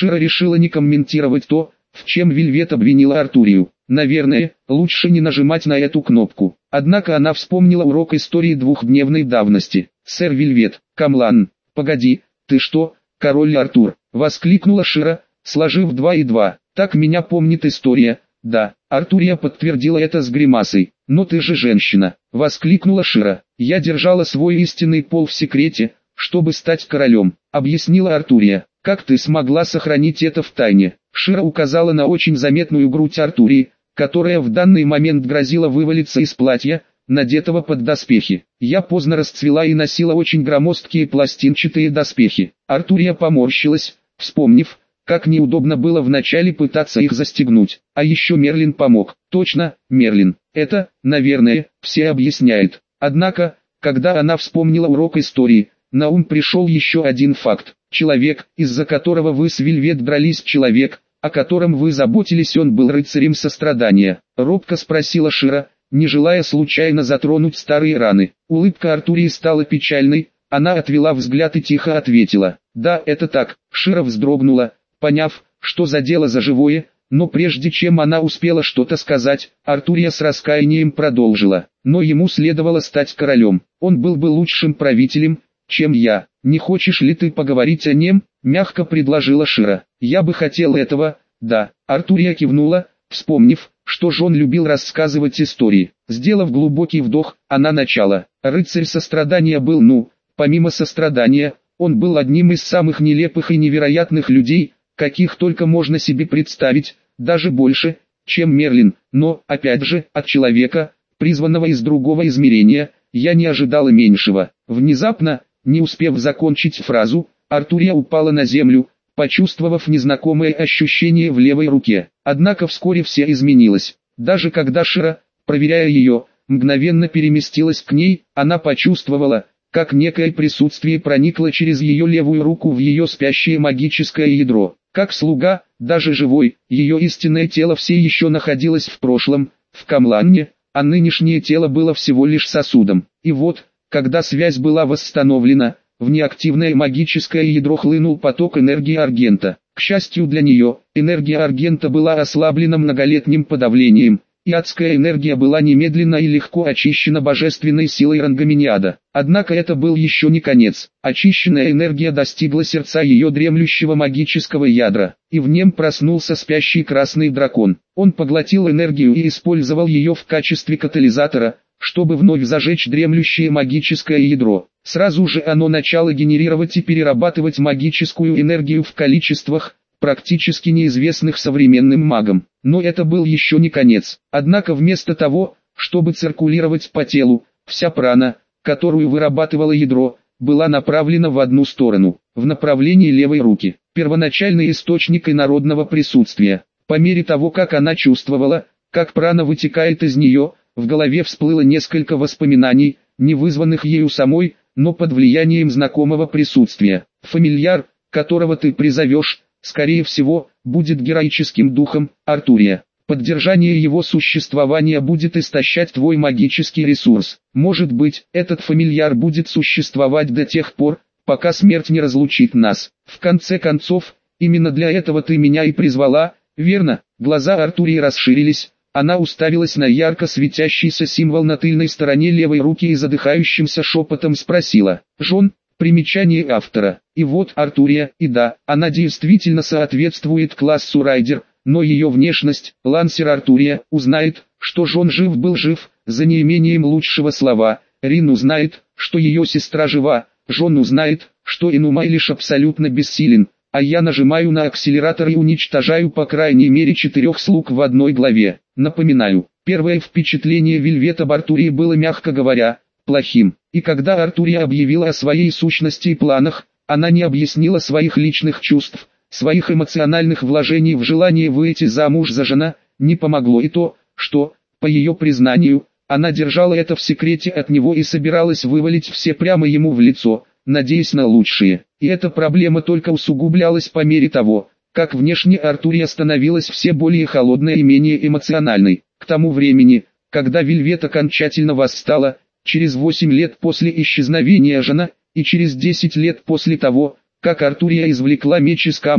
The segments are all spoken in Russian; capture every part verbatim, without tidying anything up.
Шира решила не комментировать то, в чем Вельвет обвинила Артурию. Наверное, лучше не нажимать на эту кнопку. Однако она вспомнила урок истории двухдневной давности. «Сэр Вельвет, Камлан, погоди, ты что, король Артур?» — воскликнула Шира, сложив два и два. «Так меня помнит история». «Да», Артурия подтвердила это с гримасой. «Но ты же женщина», — воскликнула Шира. «Я держала свой истинный пол в секрете, чтобы стать королем», — объяснила Артурия. «Как ты смогла сохранить это в тайне?» Шира указала на очень заметную грудь Артурии, которая в данный момент грозила вывалиться из платья, надетого под доспехи. «Я поздно расцвела и носила очень громоздкие пластинчатые доспехи». Артурия поморщилась, вспомнив, как неудобно было вначале пытаться их застегнуть. А еще Мерлин помог. Точно, Мерлин. Это, наверное, все объясняет. Однако, когда она вспомнила урок истории, на ум пришел еще один факт. Человек, из-за которого вы с Вельвет дрались, человек, о котором вы заботились, он был рыцарем сострадания. Робко спросила Шира, не желая случайно затронуть старые раны. Улыбка Артурии стала печальной, она отвела взгляд и тихо ответила. «Да, это так». Шира вздрогнула, поняв, что задело за живое, но прежде чем она успела что-то сказать, Артурия с раскаянием продолжила. «Но ему следовало стать королем. Он был бы лучшим правителем, чем я. Не хочешь ли ты поговорить о нем?» — мягко предложила Шира. «Я бы хотел этого, да». Артурия кивнула, вспомнив, что Жон любил рассказывать истории. Сделав глубокий вдох, она начала. Рыцарь сострадания был, ну, помимо сострадания, он был одним из самых нелепых и невероятных людей, каких только можно себе представить, даже больше, чем Мерлин. Но, опять же, от человека, призванного из другого измерения, я не ожидала меньшего. Внезапно, не успев закончить фразу, Артурия упала на землю, почувствовав незнакомое ощущение в левой руке. Однако вскоре все изменилось. Даже когда Шира, проверяя ее, мгновенно переместилась к ней, она почувствовала, как некое присутствие проникло через ее левую руку в ее спящее магическое ядро. Как слуга, даже живой, ее истинное тело все еще находилось в прошлом, в Камланне, а нынешнее тело было всего лишь сосудом. И вот, когда связь была восстановлена, в неактивное магическое ядро хлынул поток энергии Аргента. К счастью для нее, энергия Аргента была ослаблена многолетним подавлением, и адская энергия была немедленно и легко очищена божественной силой Рангаминиада. Однако это был еще не конец. Очищенная энергия достигла сердца ее дремлющего магического ядра, и в нем проснулся спящий красный дракон. Он поглотил энергию и использовал ее в качестве катализатора, чтобы вновь зажечь дремлющее магическое ядро. Сразу же оно начало генерировать и перерабатывать магическую энергию в количествах, практически неизвестных современным магам. Но это был еще не конец. Однако вместо того, чтобы циркулировать по телу, вся прана, которую вырабатывало ядро, была направлена в одну сторону, в направлении левой руки. Первоначальный источник инородного присутствия. По мере того, как она чувствовала, как прана вытекает из нее, в голове всплыло несколько воспоминаний, не вызванных ею самой, но под влиянием знакомого присутствия. Фамильяр, которого ты призовешь, скорее всего, будет героическим духом, Артурия. Поддержание его существования будет истощать твой магический ресурс. Может быть, этот фамильяр будет существовать до тех пор, пока смерть не разлучит нас. В конце концов, именно для этого ты меня и призвала, верно? Глаза Артурии расширились. Она уставилась на ярко светящийся символ на тыльной стороне левой руки и задыхающимся шепотом спросила. «Жон?» Примечание автора. И вот Артурия, и да, она действительно соответствует классу Райдер, но ее внешность, Лансер Артурия, узнает, что Жон жив был жив, за неимением лучшего слова. Рин узнает, что ее сестра жива, Жон узнает, что Инумай лишь абсолютно бессилен. А я нажимаю на акселератор и уничтожаю по крайней мере четырех слуг в одной главе. Напоминаю, первое впечатление Вельвет об Артурии было, мягко говоря, плохим. И когда Артурия объявила о своей сущности и планах, она не объяснила своих личных чувств, своих эмоциональных вложений в желание выйти замуж за Жона, не помогло и то, что, по ее признанию, она держала это в секрете от него и собиралась вывалить все прямо ему в лицо, надеясь на лучшее. И эта проблема только усугублялась по мере того, как внешне Артурия становилась все более холодной и менее эмоциональной. К тому времени, когда Вельвет окончательно восстала, через восемь лет после исчезновения Жона, и через десять лет после того, как Артурия извлекла меч из камня,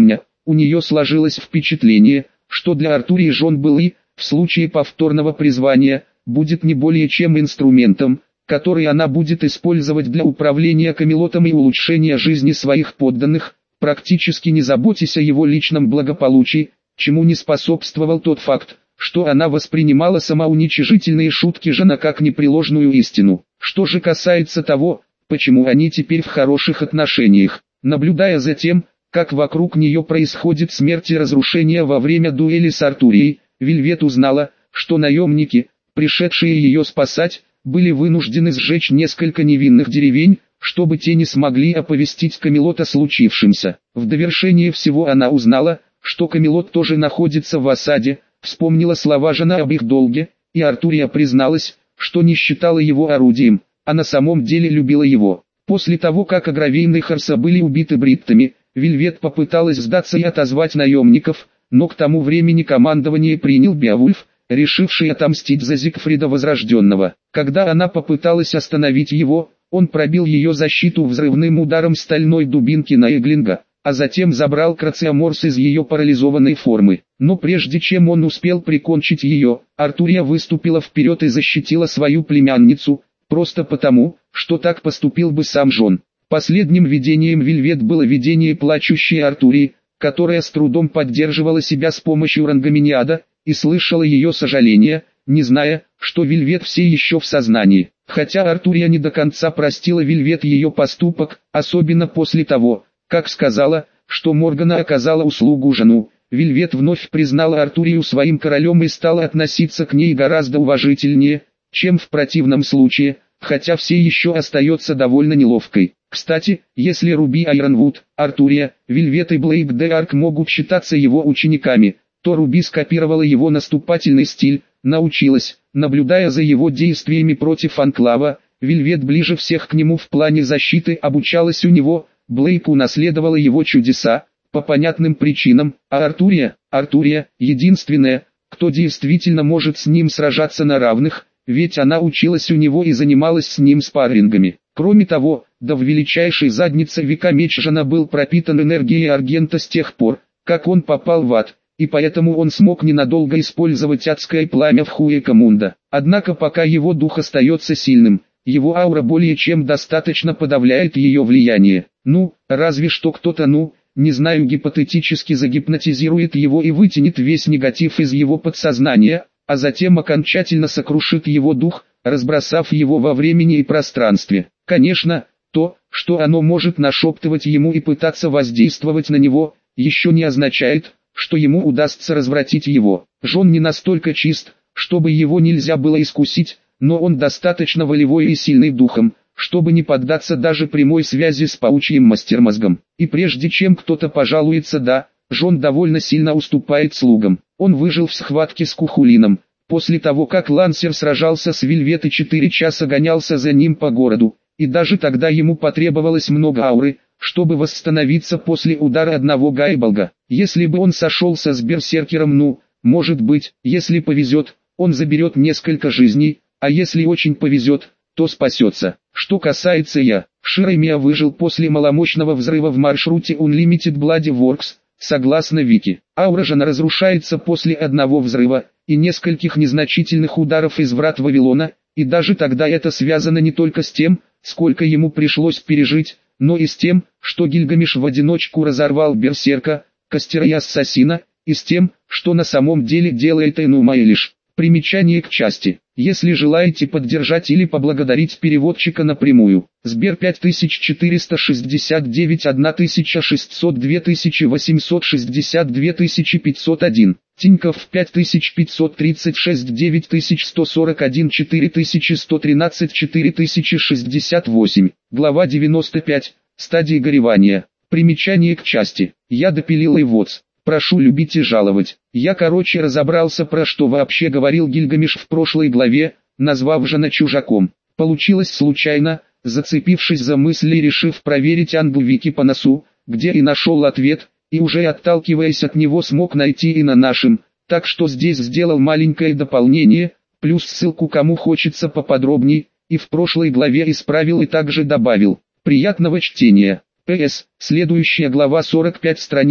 у нее сложилось впечатление, что для Артурии жен Беллы, в случае повторного призвания, будет не более чем инструментом, который она будет использовать для управления Камелотом и улучшения жизни своих подданных, практически не заботясь о его личном благополучии, чему не способствовал тот факт, что она воспринимала самоуничижительные шутки жена как непреложную истину. Что же касается того, почему они теперь в хороших отношениях, наблюдая за тем, как вокруг нее происходит смерть и разрушение во время дуэли с Артурией, Вельвет узнала, что наемники, пришедшие ее спасать, были вынуждены сжечь несколько невинных деревень, чтобы те не смогли оповестить Камелот о случившемся. В довершение всего она узнала, что Камелот тоже находится в осаде, вспомнила слова жена об их долге, и Артурия призналась, что не считала его орудием, а на самом деле любила его. После того, как Агравейн и Харса были убиты бриттами, Вельвет попыталась сдаться и отозвать наемников, но к тому времени командование принял Беовульф, решивший отомстить за Зигфрида Возрожденного. Когда она попыталась остановить его, он пробил ее защиту взрывным ударом стальной дубинки на Эглинга, а затем забрал Крациоморс из ее парализованной формы. Но прежде чем он успел прикончить ее, Артурия выступила вперед и защитила свою племянницу, просто потому, что так поступил бы сам Жон. Последним видением Вельвет было видение плачущей Артурии, которая с трудом поддерживала себя с помощью Рангоминиада, и слышала ее сожаление, не зная, что Вельвет все еще в сознании. Хотя Артурия не до конца простила Вельвет ее поступок, особенно после того, как сказала, что Моргана оказала услугу жену, Вельвет вновь признала Артурию своим королем и стала относиться к ней гораздо уважительнее, чем в противном случае, хотя все еще остается довольно неловкой. Кстати, если Руби Айронвуд, Артурия, Вельвет и Блейк де Арк могут считаться его учениками, то Руби скопировала его наступательный стиль, научилась, наблюдая за его действиями против Анклава, Вельвет ближе всех к нему в плане защиты обучалась у него, Блейк унаследовала его чудеса, по понятным причинам, а Артурия, Артурия, единственная, кто действительно может с ним сражаться на равных, ведь она училась у него и занималась с ним спаррингами. Кроме того, да в величайшей заднице века меч Жана был пропитан энергией Аргента с тех пор, как он попал в ад, и поэтому он смог ненадолго использовать адское пламя в Хуэкамунда. Однако пока его дух остается сильным, его аура более чем достаточно подавляет ее влияние. Ну, разве что кто-то, ну, не знаю, гипотетически загипнотизирует его и вытянет весь негатив из его подсознания, а затем окончательно сокрушит его дух, разбросав его во времени и пространстве. Конечно, то, что оно может нашептывать ему и пытаться воздействовать на него, еще не означает, что ему удастся развратить его. Жон не настолько чист, чтобы его нельзя было искусить, но он достаточно волевой и сильный духом, чтобы не поддаться даже прямой связи с паучьим мастермозгом. И прежде чем кто-то пожалуется, да, Жон довольно сильно уступает слугам. Он выжил в схватке с Кухулином. После того, как Лансер сражался с Вельвет и четыре часа гонялся за ним по городу, и даже тогда ему потребовалось много ауры, чтобы восстановиться после удара одного Гайболга. Если бы он сошелся с берсеркером, ну, может быть, если повезет, он заберет несколько жизней, а если очень повезет, то спасется. Что касается я, Ширемия выжил после маломощного взрыва в маршруте Unlimited Bloody Works, согласно Вики. Аура Жана разрушается после одного взрыва и нескольких незначительных ударов из врат Вавилона, и даже тогда это связано не только с тем, сколько ему пришлось пережить, но и с тем, что Гильгамеш в одиночку разорвал берсерка, костера и ассасина, и с тем, что на самом деле делает Энума Элиш. Примечание к части. Если желаете поддержать или поблагодарить переводчика напрямую, Сбер пять тысяч четыреста шестьдесят девять тысяча шестьсот два тысячи восемьсот шестьдесят два тысячи пятьсот один, Тинькофф пять тысяч пятьсот тридцать шесть девять тысяч сто сорок один четыре тысячи сто тринадцать четыре тысячи шестьдесят восемь, глава девяносто пять, стадии горевания. Примечание к части. Я допилил и вот. Прошу любить и жаловать. Я короче разобрался, про что вообще говорил Гильгамеш в прошлой главе, назвав Жана чужаком. Получилось случайно, зацепившись за мысли и решив проверить Англ-Вики по носу, где и нашел ответ, и уже отталкиваясь от него смог найти и на нашем, так что здесь сделал маленькое дополнение, плюс ссылку кому хочется поподробней, и в прошлой главе исправил и также добавил. Приятного чтения. П С. Следующая глава сорок пять страниц.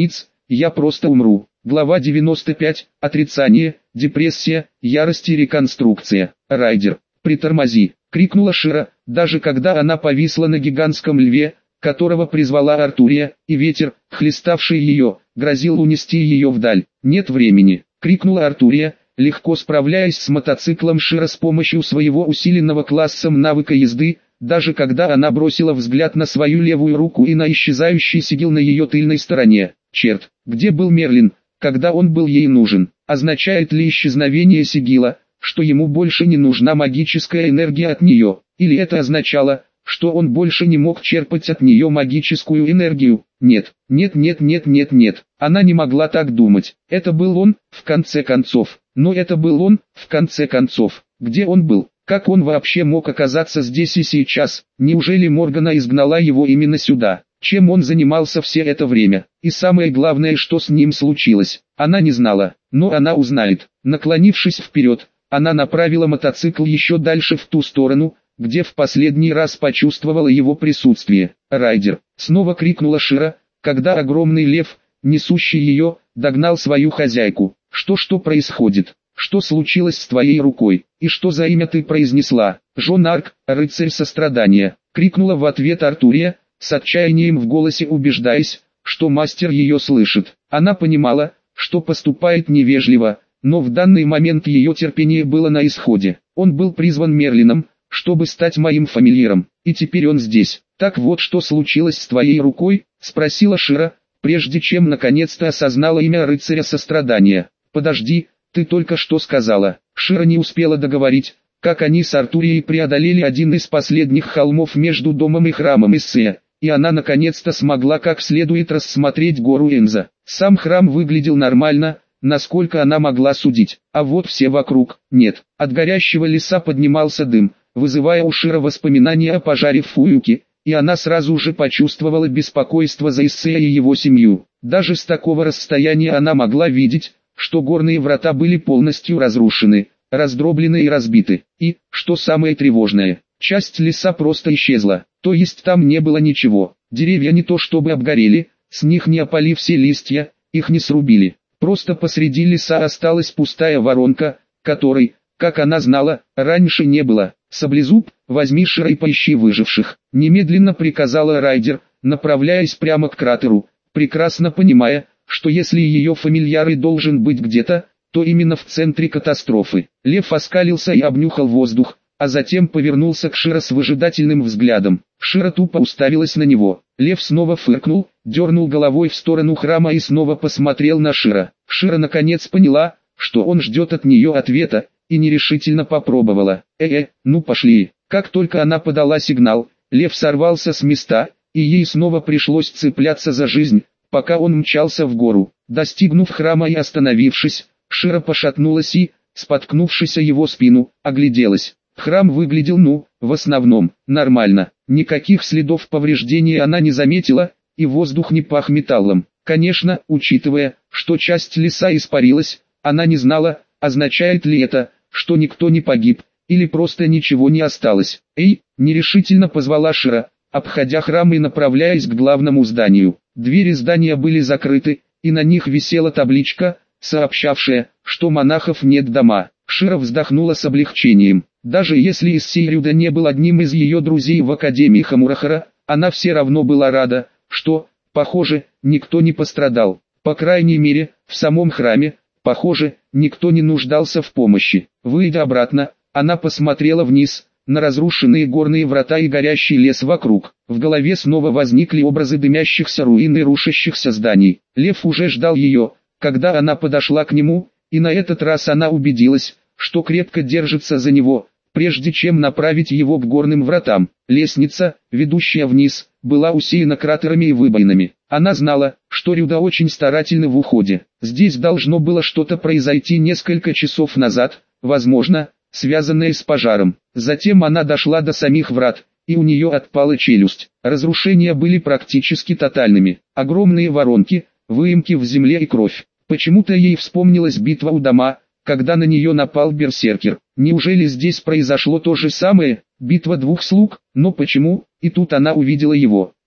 я просто умру. Глава девяносто пять. Отрицание, депрессия, ярость и реконструкция. Райдер, притормози, крикнула Шира, даже когда она повисла на гигантском льве, которого призвала Артурия, и ветер, хлеставший ее, грозил унести ее вдаль. Нет времени, крикнула Артурия, легко справляясь с мотоциклом Шира с помощью своего усиленного классом навыка езды, даже когда она бросила взгляд на свою левую руку и на исчезающий сигил на ее тыльной стороне. Черт, где был Мерлин, когда он был ей нужен? Означает ли исчезновение сигила, что ему больше не нужна магическая энергия от нее? Или это означало, что он больше не мог черпать от нее магическую энергию? Нет, нет, нет, нет, нет, нет. Она не могла так думать. Это был он, в конце концов. Но это был он, в конце концов. Где он был? Как он вообще мог оказаться здесь и сейчас? Неужели Моргана изгнала его именно сюда? Чем он занимался все это время? И самое главное, что с ним случилось? Она не знала, но она узнает. Наклонившись вперед, она направила мотоцикл еще дальше в ту сторону, где в последний раз почувствовала его присутствие. «Райдер!» — снова крикнула Шира, когда огромный лев, несущий ее, догнал свою хозяйку. «Что что происходит? Что случилось с твоей рукой? И что за имя ты произнесла?» «Жон Арк, рыцарь сострадания!» — крикнула в ответ Артурия, с отчаянием в голосе убеждаясь, что мастер ее слышит. Она понимала, что поступает невежливо, но в данный момент ее терпение было на исходе. Он был призван Мерлином, чтобы стать моим фамильяром, и теперь он здесь. «Так вот что случилось с твоей рукой?» — спросила Шира, прежде чем наконец-то осознала имя рыцаря сострадания. «Подожди, ты только что сказала». Шира не успела договорить, как они с Артурией преодолели один из последних холмов между домом и храмом Иссея, и она наконец-то смогла как следует рассмотреть гору Энза. Сам храм выглядел нормально, насколько она могла судить, а вот все вокруг, нет. От горящего леса поднимался дым, вызывая у Шира воспоминания о пожаре в Фуюке, и она сразу же почувствовала беспокойство за Иссея и его семью. Даже с такого расстояния она могла видеть, что горные врата были полностью разрушены, раздроблены и разбиты, и, что самое тревожное, часть леса просто исчезла, то есть там не было ничего. Деревья не то чтобы обгорели, с них не опали все листья, их не срубили. Просто посреди леса осталась пустая воронка, которой, как она знала, раньше не было. «Саблезуб, возьми Шира и поищи выживших», — немедленно приказала Райдер, направляясь прямо к кратеру, прекрасно понимая, что если ее фамильяр и должен быть где-то, то именно в центре катастрофы. Лев оскалился и обнюхал воздух, а затем повернулся к Шира с выжидательным взглядом. Шира тупо уставилась на него. Лев снова фыркнул, дернул головой в сторону храма и снова посмотрел на Шира. Шира наконец поняла, что он ждет от нее ответа, и нерешительно попробовала. «Э-э, ну пошли». Как только она подала сигнал, лев сорвался с места, и ей снова пришлось цепляться за жизнь, пока он мчался в гору. Достигнув храма и остановившись, Шира пошатнулась и, споткнувшись о его спину, огляделась. Храм выглядел, ну, в основном, нормально. Никаких следов повреждений она не заметила, и воздух не пах металлом. Конечно, учитывая, что часть леса испарилась, она не знала, означает ли это, что никто не погиб, или просто ничего не осталось. «Эй!» – нерешительно позвала Шира, обходя храм и направляясь к главному зданию. Двери здания были закрыты, и на них висела табличка, сообщавшая, что монахов нет дома. Шира вздохнула с облегчением. Даже если Иссей Рюда не был одним из ее друзей в Академии Хамурахара, она все равно была рада, что, похоже, никто не пострадал. По крайней мере, в самом храме, похоже, никто не нуждался в помощи. Выйдя обратно, она посмотрела вниз, на разрушенные горные врата и горящий лес вокруг. В голове снова возникли образы дымящихся руин и рушащихся зданий. Лев уже ждал ее, когда она подошла к нему, и на этот раз она убедилась, что крепко держится за него, прежде чем направить его к горным вратам. Лестница, ведущая вниз, была усеяна кратерами и выбоинами. Она знала, что Рюда очень старательны в уходе. Здесь должно было что-то произойти несколько часов назад, возможно, связанное с пожаром. Затем она дошла до самих врат, и у нее отпала челюсть. Разрушения были практически тотальными. Огромные воронки, выемки в земле и кровь. Почему-то ей вспомнилась битва у дома, когда на нее напал берсеркер. Неужели здесь произошло то же самое, битва двух слуг? Но почему? И тут она увидела его.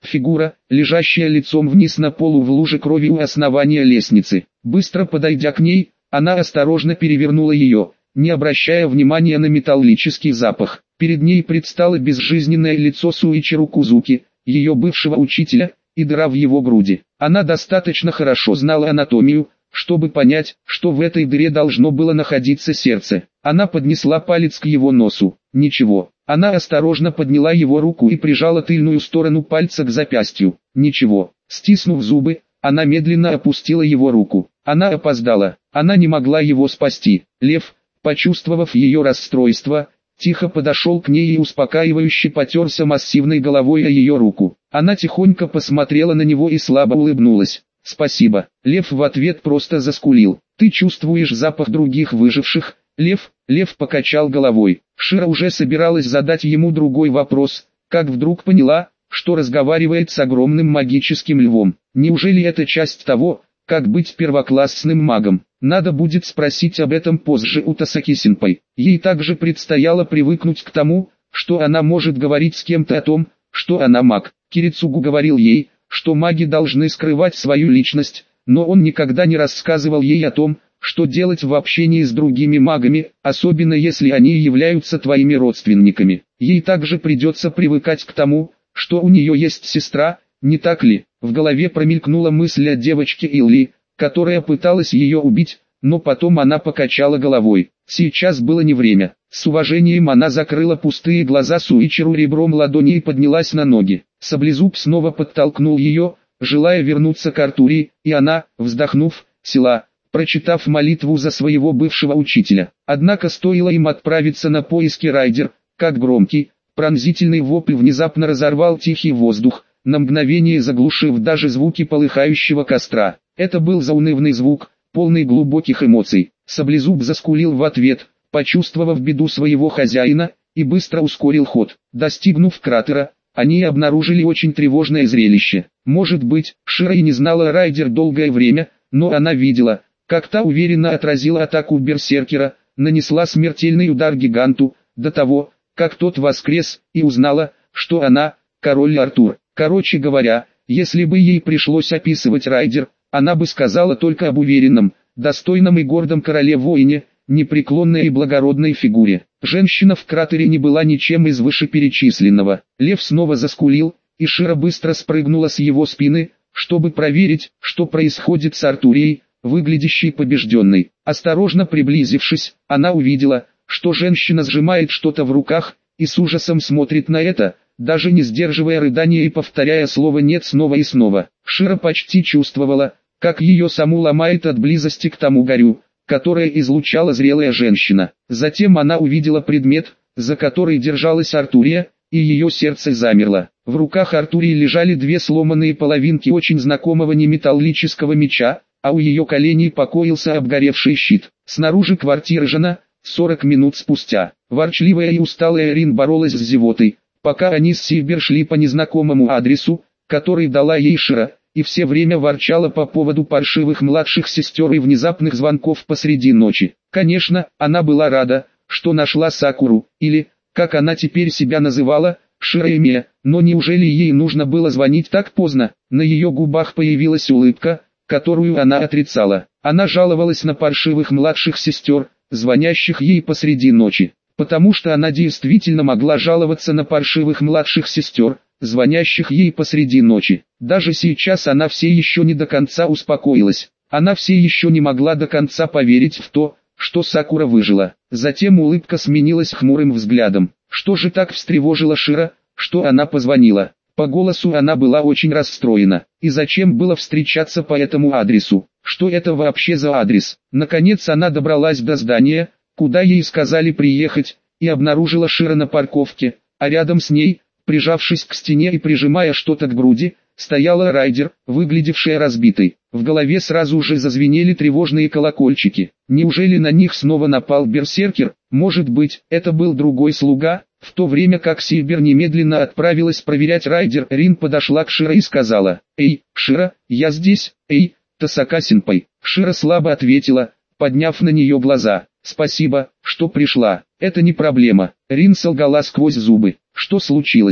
Фигура, лежащая лицом вниз на полу в луже крови у основания лестницы. Быстро подойдя к ней, она осторожно перевернула ее, не обращая внимания на металлический запах. Перед ней предстало безжизненное лицо Суичиро Кузуки, ее бывшего учителя, и дыра в его груди. Она достаточно хорошо знала анатомию, чтобы понять, что в этой дыре должно было находиться сердце. Она поднесла палец к его носу. Ничего. Она осторожно подняла его руку и прижала тыльную сторону пальца к запястью. Ничего. Стиснув зубы, она медленно опустила его руку. Она опоздала. Она не могла его спасти. Лев, почувствовав ее расстройство, тихо подошел к ней и успокаивающе потерся массивной головой о ее руку. Она тихонько посмотрела на него и слабо улыбнулась. «Спасибо». Лев в ответ просто заскулил. «Ты чувствуешь запах других выживших?» Лев, Лев покачал головой. Шира уже собиралась задать ему другой вопрос, как вдруг поняла, что разговаривает с огромным магическим львом. Неужели это часть того, как быть первоклассным магом? Надо будет спросить об этом позже у Тасаки-сенпай. Ей также предстояло привыкнуть к тому, что она может говорить с кем-то о том, что она маг. Кирицугу говорил ей, что маги должны скрывать свою личность, но он никогда не рассказывал ей о том, что делать в общении с другими магами, особенно если они являются твоими родственниками. Ей также придется привыкать к тому, что у нее есть сестра, не так ли? В голове промелькнула мысль о девочке Илли, которая пыталась ее убить, но потом она покачала головой. Сейчас было не время. С уважением она закрыла пустые глаза Суичиру ребром ладони и поднялась на ноги. Саблезуб снова подтолкнул ее, желая вернуться к Артурии, и она, вздохнув, села, прочитав молитву за своего бывшего учителя. Однако стоило им отправиться на поиски Райдер, как громкий, пронзительный вопль внезапно разорвал тихий воздух, на мгновение заглушив даже звуки полыхающего костра. Это был заунывный звук, полный глубоких эмоций. Саблезуб заскулил в ответ, почувствовав беду своего хозяина, и быстро ускорил ход. Достигнув кратера, они обнаружили очень тревожное зрелище. Может быть, Шира и не знала Райдер долгое время, но она видела, как та уверенно отразила атаку берсеркера, нанесла смертельный удар гиганту, до того, как тот воскрес, и узнала, что она, король Артур. Короче говоря, если бы ей пришлось описывать Райдер, она бы сказала только об уверенном, достойном и гордом короле-воине, непреклонной и благородной фигуре. Женщина в кратере не была ничем из вышеперечисленного. Лев снова заскулил, и Шира быстро спрыгнула с его спины, чтобы проверить, что происходит с Артурией, выглядящей побежденной. Осторожно приблизившись, она увидела, что женщина сжимает что-то в руках, и с ужасом смотрит на это, даже не сдерживая рыдания и повторяя слово «нет» снова и снова. Шира почти чувствовала, как ее саму ломает от близости к тому горю, которое излучала зрелая женщина. Затем она увидела предмет, за который держалась Артурия, и ее сердце замерло. В руках Артурии лежали две сломанные половинки очень знакомого неметаллического меча, а у ее коленей покоился обгоревший щит. Снаружи квартиры жена, сорок минут спустя, ворчливая и усталая Рин боролась с зевотой, пока они с Сильбер шли по незнакомому адресу, который дала ей Шира, и все время ворчала по поводу паршивых младших сестер и внезапных звонков посреди ночи. Конечно, она была рада, что нашла Сакуру, или, как она теперь себя называла, Широэмия, но неужели ей нужно было звонить так поздно? На ее губах появилась улыбка, которую она отрицала. Она жаловалась на паршивых младших сестер, звонящих ей посреди ночи, потому что она действительно могла жаловаться на паршивых младших сестер, звонящих ей посреди ночи. Даже сейчас она все еще не до конца успокоилась. Она все еще не могла до конца поверить в то, что Сакура выжила. Затем улыбка сменилась хмурым взглядом. Что же так встревожило Шира, что она позвонила? По голосу она была очень расстроена. И зачем было встречаться по этому адресу? Что это вообще за адрес? Наконец она добралась до здания, куда ей сказали приехать, и обнаружила Шира на парковке, а рядом с ней, прижавшись к стене и прижимая что-то к груди, стояла Райдер, выглядевшая разбитой. В голове сразу же зазвенели тревожные колокольчики. Неужели на них снова напал берсеркер? Может быть, это был другой слуга? В то время как Сильбер немедленно отправилась проверять Райдер, Рин подошла к Шира и сказала: «Эй, Шира, я здесь, эй, Тасака-сенпай». Шира слабо ответила, подняв на нее глаза: «Спасибо, что пришла, это не проблема». Рин солгала сквозь зубы. «Что случилось?»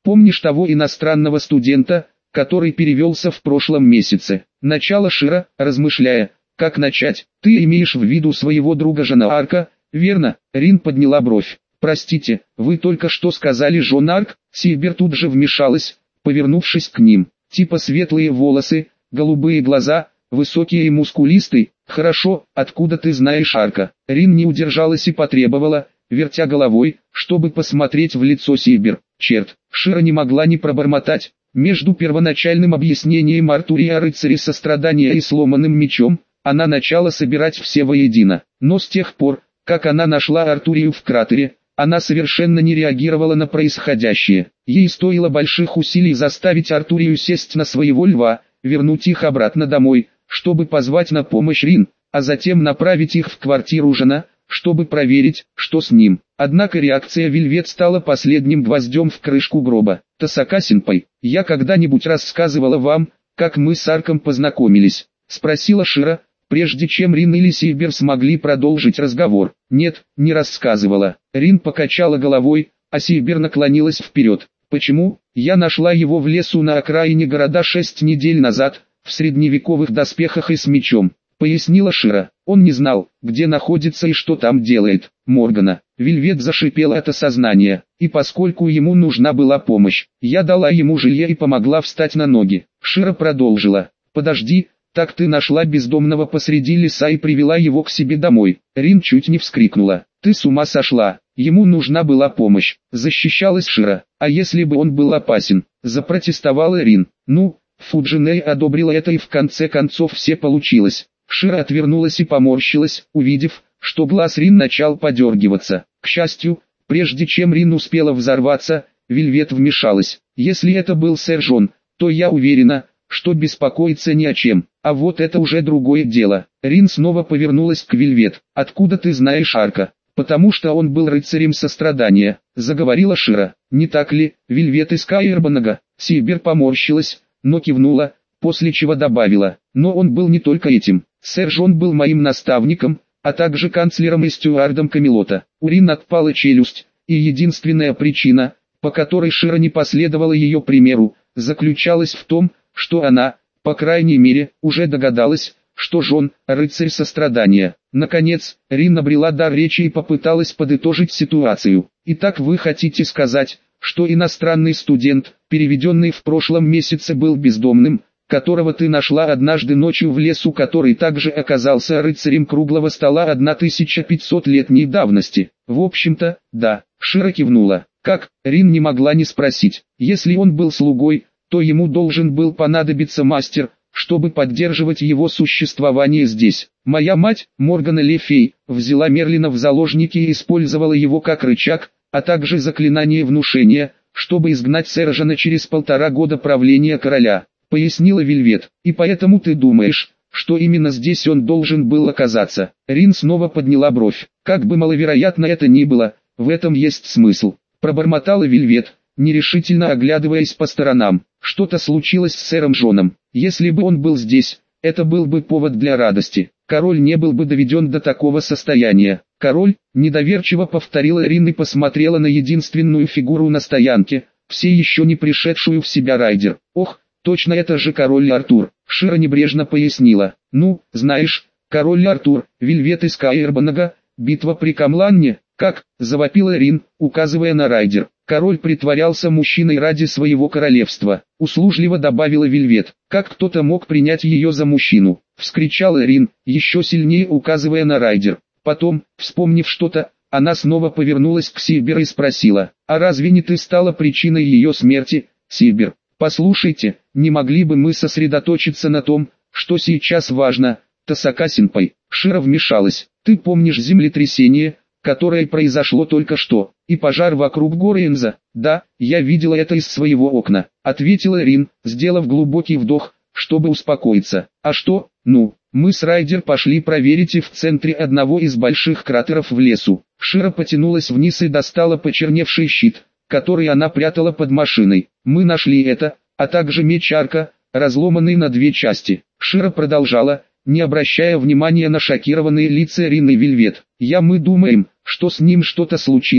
Помнишь того иностранного студента, который перевелся в прошлом месяце? Начало Шира, размышляя, как начать. Ты имеешь в виду своего друга Жона Арка, верно? Рин подняла бровь. Простите, вы только что сказали Жон Арк? Сильбер тут же вмешалась, повернувшись к ним. Типа светлые волосы, голубые глаза, высокий и мускулистый. Хорошо, откуда ты знаешь Арка? Рин не удержалась и потребовала, вертя головой, чтобы посмотреть в лицо Сильбер. Черт, Шира не могла не пробормотать. Между первоначальным объяснением Артурии о рыцаре сострадания и сломанным мечом, она начала собирать все воедино. Но с тех пор, как она нашла Артурию в кратере, она совершенно не реагировала на происходящее. Ей стоило больших усилий заставить Артурию сесть на своего льва, вернуть их обратно домой, чтобы позвать на помощь Рин, а затем направить их в квартиру Жона, чтобы проверить, что с ним. Однако реакция Вильвет стала последним гвоздем в крышку гроба. «Тасака-сенпай, я когда-нибудь рассказывала вам, как мы с Арком познакомились?» — спросила Шира, прежде чем Рин или Сильбер смогли продолжить разговор. «Нет, не рассказывала». Рин покачала головой, а Сильбер наклонилась вперед. «Почему? Я нашла его в лесу на окраине города шесть недель назад, в средневековых доспехах и с мечом», — пояснила Шира. Он не знал, где находится и что там делает. Моргана. Вильвет зашипела от осознания, и поскольку ему нужна была помощь, я дала ему жилье и помогла встать на ноги. Шира продолжила. «Подожди, так ты нашла бездомного посреди леса и привела его к себе домой?» Рин чуть не вскрикнула. «Ты с ума сошла, ему нужна была помощь», — защищалась Шира. «А если бы он был опасен?» — запротестовала Рин. «Ну, Фуджиней одобрила это и в конце концов все получилось». Шира отвернулась и поморщилась, увидев, что глаз Рин начал подергиваться. К счастью, прежде чем Рин успела взорваться, Вильвет вмешалась. «Если это был сэр Жон, то я уверена, что беспокоиться ни о чем. А вот это уже другое дело». Рин снова повернулась к Вильвет. «Откуда ты знаешь Арка?» «Потому что он был рыцарем сострадания», — заговорила Шира. «Не так ли, Вильвет из Каирбанага?» Сильбер поморщилась, но кивнула, после чего добавила. «Но он был не только этим. Сэр Жон был моим наставником, а также канцлером и стюардом Камелота». У Рин отпала челюсть, и единственная причина, по которой Шира не последовала ее примеру, заключалась в том, что она, по крайней мере, уже догадалась, что Жон – рыцарь сострадания. Наконец, Рин обрела дар речи и попыталась подытожить ситуацию. «Итак, вы хотите сказать, что иностранный студент, переведенный в прошлом месяце, был бездомным, которого ты нашла однажды ночью в лесу, который также оказался рыцарем круглого стола тысяча пятисотлетней давности?» «В общем-то, да», — Шира кивнула. «Как?» — Рин не могла не спросить. «Если он был слугой, то ему должен был понадобиться мастер, чтобы поддерживать его существование здесь. Моя мать, Моргана Le Fay, взяла Мерлина в заложники и использовала его как рычаг, а также заклинание внушения, чтобы изгнать сэра Жона через полтора года правления короля», — пояснила Вильвет. «И поэтому ты думаешь, что именно здесь он должен был оказаться?» Рин снова подняла бровь. «Как бы маловероятно это ни было, в этом есть смысл», — пробормотала Вильвет, нерешительно оглядываясь по сторонам. «Что-то случилось с сэром Жоном. Если бы он был здесь, это был бы повод для радости. Король не был бы доведен до такого состояния». «Король?» — недоверчиво повторила Рин и посмотрела на единственную фигуру на стоянке, все еще не пришедшую в себя Райдер. «Ох, точно, это же король Артур», — Шира небрежно пояснила. «Ну, знаешь, король Артур, Вильвет из Каирбанага, битва при Камланне, как?» — завопила Рин, указывая на Райдер. «Король притворялся мужчиной ради своего королевства», — услужливо добавила Вильвет. «Как кто-то мог принять ее за мужчину?» — вскричала Рин, еще сильнее указывая на Райдер. Потом, вспомнив что-то, она снова повернулась к Сильбер и спросила: «А разве не ты стала причиной ее смерти, Сильбер?» «Послушайте, не могли бы мы сосредоточиться на том, что сейчас важно, Тасака-сенпай?» Шира вмешалась. «Ты помнишь землетрясение, которое произошло только что, и пожар вокруг горы Энза?» «Да, я видела это из своего окна», — ответила Рин, сделав глубокий вдох, чтобы успокоиться. «А что? Ну, мы с Райдер пошли проверить и в центре одного из больших кратеров в лесу». Шира потянулась вниз и достала почерневший щит, который она прятала под машиной. «Мы нашли это, а также меч Арка, разломанный на две части». Шира продолжала, не обращая внимания на шокированные лица Рин и Вильвет. «Я мы думаем, что с ним что-то случилось,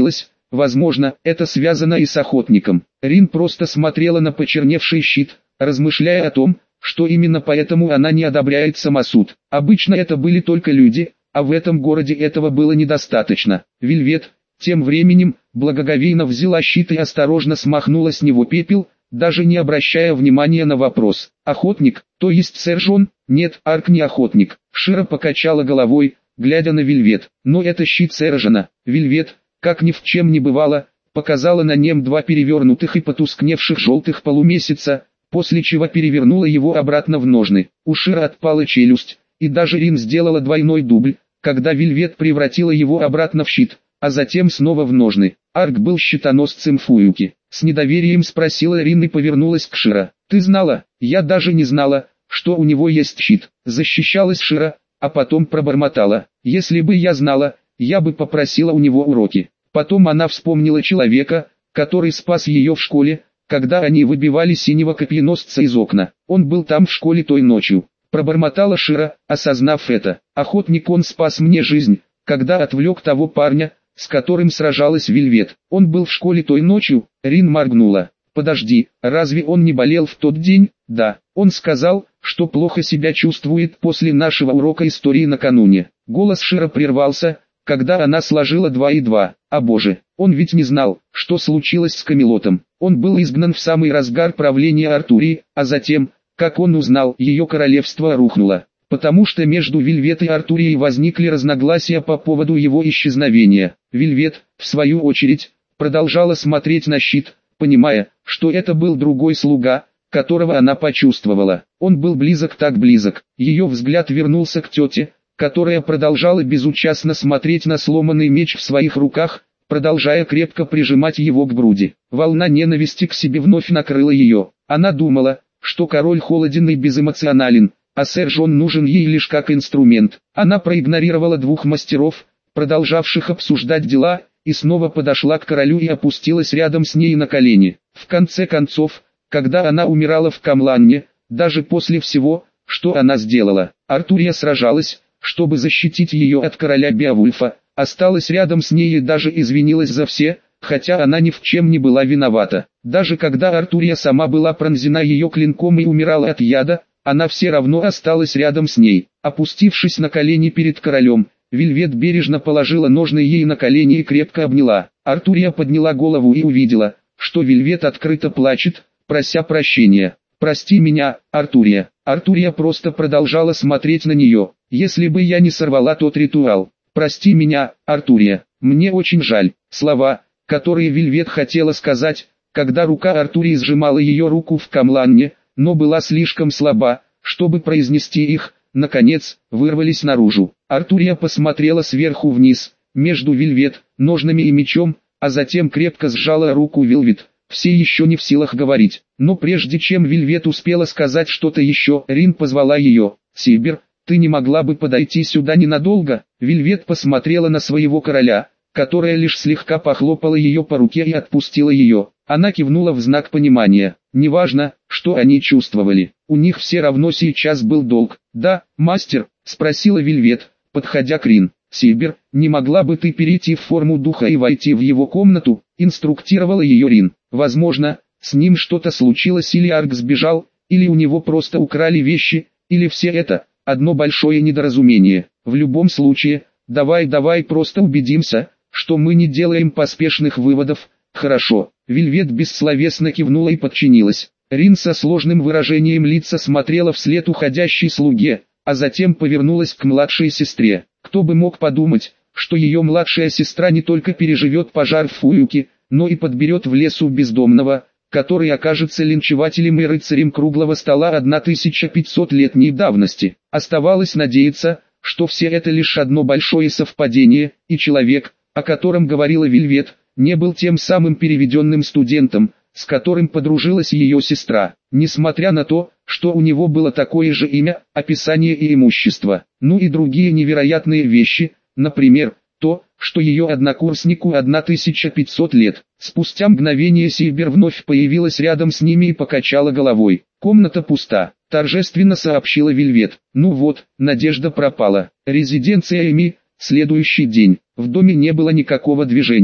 возможно, это связано и с охотником. Рин просто смотрела на почерневший щит, размышляя о том, что именно поэтому она не одобряет самосуд. Обычно это были только люди, а в этом городе этого было недостаточно. Вельвет, тем временем, благоговейно взяла щит и осторожно смахнула с него пепел, даже не обращая внимания на вопрос. «Охотник, то есть сэр Джон?» «Нет, Арк не охотник». Шира покачала головой, глядя на Вельвет. «Но это щит сэра Джона». Вельвет, как ни в чем не бывало, показала на нем два перевернутых и потускневших желтых полумесяца, после чего перевернула его обратно в ножны. У Шира отпала челюсть, и даже Рин сделала двойной дубль, когда Вельвет превратила его обратно в щит, а затем снова в ножны. Арк был щитоносцем Фуюки. С недоверием спросила Рин и повернулась к Шира. «Ты знала?» «Я даже не знала, что у него есть щит». Защищалась Шира, а потом пробормотала. «Если бы я знала, я бы попросила у него уроки». Потом она вспомнила человека, который спас ее в школе, когда они выбивали синего копьеносца из окна. Он был там в школе той ночью. Пробормотала Шира, осознав это. «Охотник, он спас мне жизнь, когда отвлек того парня, с которым сражалась Вельвет. Он был в школе той ночью». Рин моргнула. «Подожди, разве он не болел в тот день?» «Да, он сказал, что плохо себя чувствует после нашего урока истории накануне». Голос Шира прервался, когда она сложила два и два. «О боже, он ведь не знал, что случилось с Камелотом. Он был изгнан в самый разгар правления Артурии, а затем, как он узнал, ее королевство рухнуло. Потому что между Вельвет и Артурией возникли разногласия по поводу его исчезновения. Вельвет, в свою очередь, продолжала смотреть на щит, понимая, что это был другой слуга, которого она почувствовала. Он был близок, так близок. Ее взгляд вернулся к тете, которая продолжала безучастно смотреть на сломанный меч в своих руках, продолжая крепко прижимать его к груди. Волна ненависти к себе вновь накрыла ее. Она думала, что король холоден и безэмоционален, а сэр Джон нужен ей лишь как инструмент. Она проигнорировала двух мастеров, продолжавших обсуждать дела, и снова подошла к королю и опустилась рядом с ней на колени. В конце концов, когда она умирала в Камланне, даже после всего, что она сделала, Артурия сражалась, чтобы защитить ее от короля Беовульфа, осталась рядом с ней и даже извинилась за все, хотя она ни в чем не была виновата. Даже когда Артурия сама была пронзена ее клинком и умирала от яда, она все равно осталась рядом с ней. Опустившись на колени перед королем, Вельвет бережно положила ножны ей на колени и крепко обняла. Артурия подняла голову и увидела, что Вельвет открыто плачет, прося прощения. «Прости меня, Артурия». Артурия просто продолжала смотреть на нее. «Если бы я не сорвала тот ритуал. Прости меня, Артурия. Мне очень жаль». Слова, которые Вельвет хотела сказать, когда рука Артурии сжимала ее руку в Камланне, но была слишком слаба, чтобы произнести их, наконец, вырвались наружу. Артурия посмотрела сверху вниз, между Вельвет, ножнами и мечом, а затем крепко сжала руку Вельвет, все еще не в силах говорить. Но прежде чем Вельвет успела сказать что-то еще, Рин позвала ее. «Сибир, ты не могла бы подойти сюда ненадолго?» Вельвет посмотрела на своего короля, которая лишь слегка похлопала ее по руке и отпустила ее. Она кивнула в знак понимания. Неважно, что они чувствовали, у них все равно сейчас был долг. «Да, мастер?» – спросила Вельвет, подходя к Рин. «Сибир, не могла бы ты перейти в форму духа и войти в его комнату?» – инструктировала ее Рин. Возможно, с ним что-то случилось, или Арк сбежал, или у него просто украли вещи, или все это – одно большое недоразумение. В любом случае, давай-давай просто убедимся, что мы не делаем поспешных выводов. «Хорошо». Вельвет бессловесно кивнула и подчинилась. Рин со сложным выражением лица смотрела вслед уходящей слуге, а затем повернулась к младшей сестре. Кто бы мог подумать, что ее младшая сестра не только переживет пожар в Фуюке, но и подберет в лесу бездомного, который окажется линчевателем и рыцарем круглого стола тысяча пятисотлетней давности. Оставалось надеяться, что все это лишь одно большое совпадение, и человек, о котором говорила Вельвет, не был тем самым переведенным студентом, с которым подружилась ее сестра, несмотря на то, что у него было такое же имя, описание и имущество, ну и другие невероятные вещи, например, то, что ее однокурснику тысяча пятьсот лет. Спустя мгновение Сибир вновь появилась рядом с ними и покачала головой. «Комната пуста», – торжественно сообщила Вельвет. «Ну вот, надежда пропала». Резиденция Эми, следующий день. В доме не было никакого движения.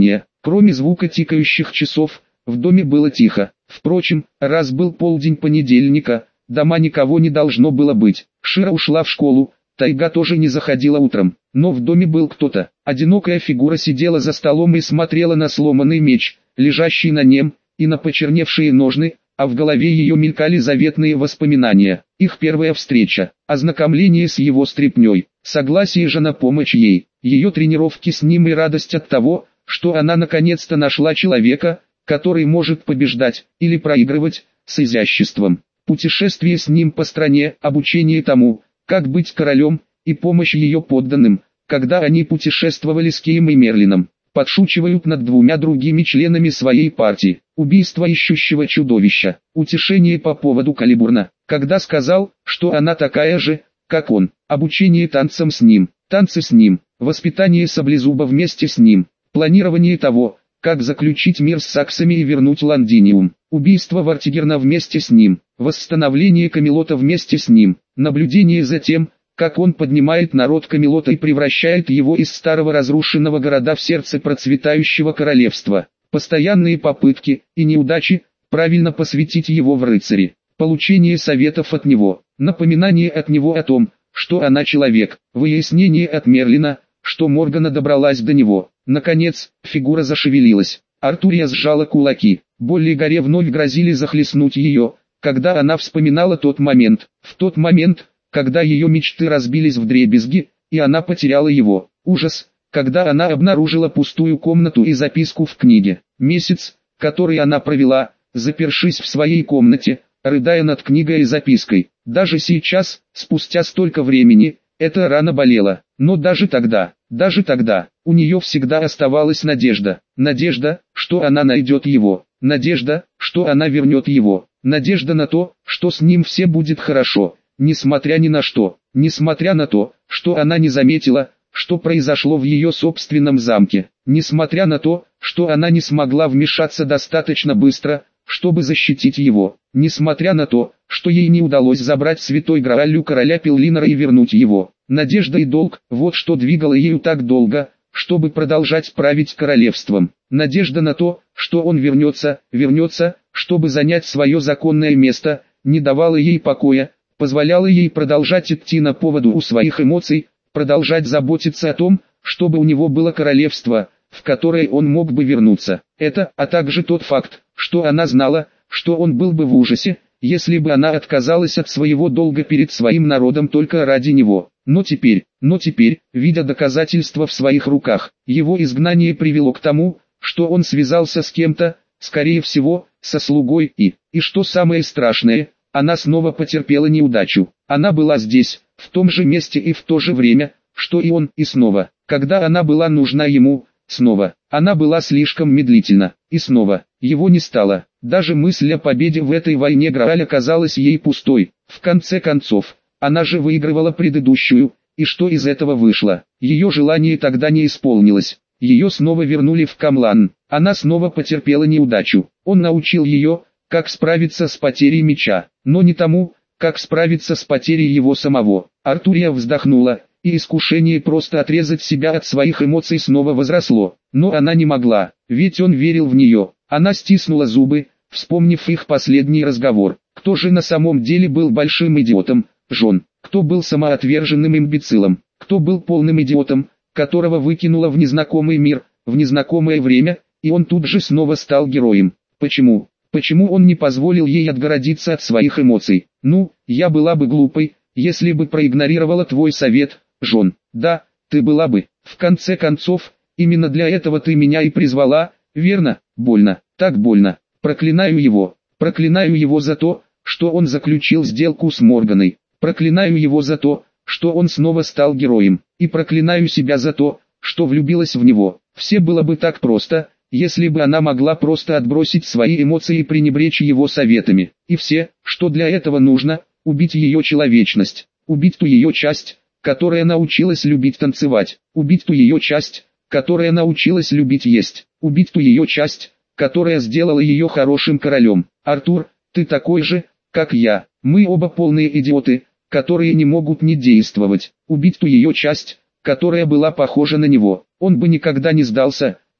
Кроме звука тикающих часов, в доме было тихо. Впрочем, раз был полдень понедельника, дома никого не должно было быть. Шира ушла в школу, Тайга тоже не заходила утром, но в доме был кто-то. Одинокая фигура сидела за столом и смотрела на сломанный меч, лежащий на нем, и на почерневшие ножны, а в голове ее мелькали заветные воспоминания. Их первая встреча, ознакомление с его стряпней, согласие же на помощь ей, ее тренировки с ним и радость от того, что она наконец-то нашла человека, который может побеждать или проигрывать с изяществом. Путешествие с ним по стране, обучение тому, как быть королем, и помощь ее подданным, когда они путешествовали с Кием и Мерлином. Подшучивают над двумя другими членами своей партии. Убийство ищущего чудовища. Утешение по поводу Калибурна, когда сказал, что она такая же, как он. Обучение танцам с ним, танцы с ним, воспитание Саблезуба вместе с ним, планирование того, как заключить мир с саксами и вернуть Лондиниум, убийство Вартигерна вместе с ним, восстановление Камелота вместе с ним, наблюдение за тем, как он поднимает народ Камелота и превращает его из старого разрушенного города в сердце процветающего королевства, постоянные попытки и неудачи правильно посвятить его в рыцари, получение советов от него, напоминание от него о том, что она человек, выяснение от Мерлина, что Моргана добралась до него. Наконец, фигура зашевелилась. Артурия сжала кулаки. Боль и горе вновь грозили захлестнуть ее, когда она вспоминала тот момент. В тот момент, когда ее мечты разбились вдребезги, и она потеряла его. Ужас, когда она обнаружила пустую комнату и записку в книге. Месяц, который она провела, запершись в своей комнате, рыдая над книгой и запиской. Даже сейчас, спустя столько времени, эта рана болела. Но даже тогда, даже тогда, у нее всегда оставалась надежда. Надежда, что она найдет его. Надежда, что она вернет его. Надежда на то, что с ним все будет хорошо, несмотря ни на что. Несмотря на то, что она не заметила, что произошло в ее собственном замке. Несмотря на то, что она не смогла вмешаться достаточно быстро, чтобы защитить его. Несмотря на то, что ей не удалось забрать святой Грааль у короля Пеллинора и вернуть его. Надежда и долг – вот что двигало ею так долго, чтобы продолжать править королевством. Надежда на то, что он вернется, вернется, чтобы занять свое законное место, не давала ей покоя, позволяла ей продолжать идти на поводу у своих эмоций, продолжать заботиться о том, чтобы у него было королевство, в которое он мог бы вернуться. Это, а также тот факт, что она знала, что он был бы в ужасе, если бы она отказалась от своего долга перед своим народом только ради него. Но теперь, но теперь, видя доказательства в своих руках, его изгнание привело к тому, что он связался с кем-то, скорее всего, со слугой и, и что самое страшное, она снова потерпела неудачу. Она была здесь, в том же месте и в то же время, что и он, и снова, когда она была нужна ему, снова, она была слишком медлительна, и снова, его не стало. Даже мысль о победе в этой войне Грааль оказалась ей пустой. В конце концов, она же выигрывала предыдущую, и что из этого вышло? Ее желание тогда не исполнилось. Ее снова вернули в Камлан. Она снова потерпела неудачу. Он научил ее, как справиться с потерей меча, но не тому, как справиться с потерей его самого. Артурия вздохнула, и искушение просто отрезать себя от своих эмоций снова возросло. Но она не могла, ведь он верил в нее. Она стиснула зубы, вспомнив их последний разговор. Кто же на самом деле был большим идиотом? Жон. Кто был самоотверженным имбецилом? Кто был полным идиотом, которого выкинуло в незнакомый мир, в незнакомое время, и он тут же снова стал героем? Почему? Почему он не позволил ей отгородиться от своих эмоций? Ну, я была бы глупой, если бы проигнорировала твой совет, Жон. Да, ты была бы. В конце концов, именно для этого ты меня и призвала, верно? Больно, так больно. Проклинаю его, проклинаю его за то, что он заключил сделку с Морганой. Проклинаю его за то, что он снова стал героем. И проклинаю себя за то, что влюбилась в него. Все было бы так просто, если бы она могла просто отбросить свои эмоции и пренебречь его советами. И все, что для этого нужно, убить ее человечность. Убить ту ее часть, которая научилась любить танцевать. Убить ту ее часть, которая научилась любить есть. Убить ту ее часть, которая сделала ее хорошим королем. Артур, ты такой же, как я. Мы оба полные идиоты, которые не могут не действовать. Убить ту ее часть, которая была похожа на него. Он бы никогда не сдался,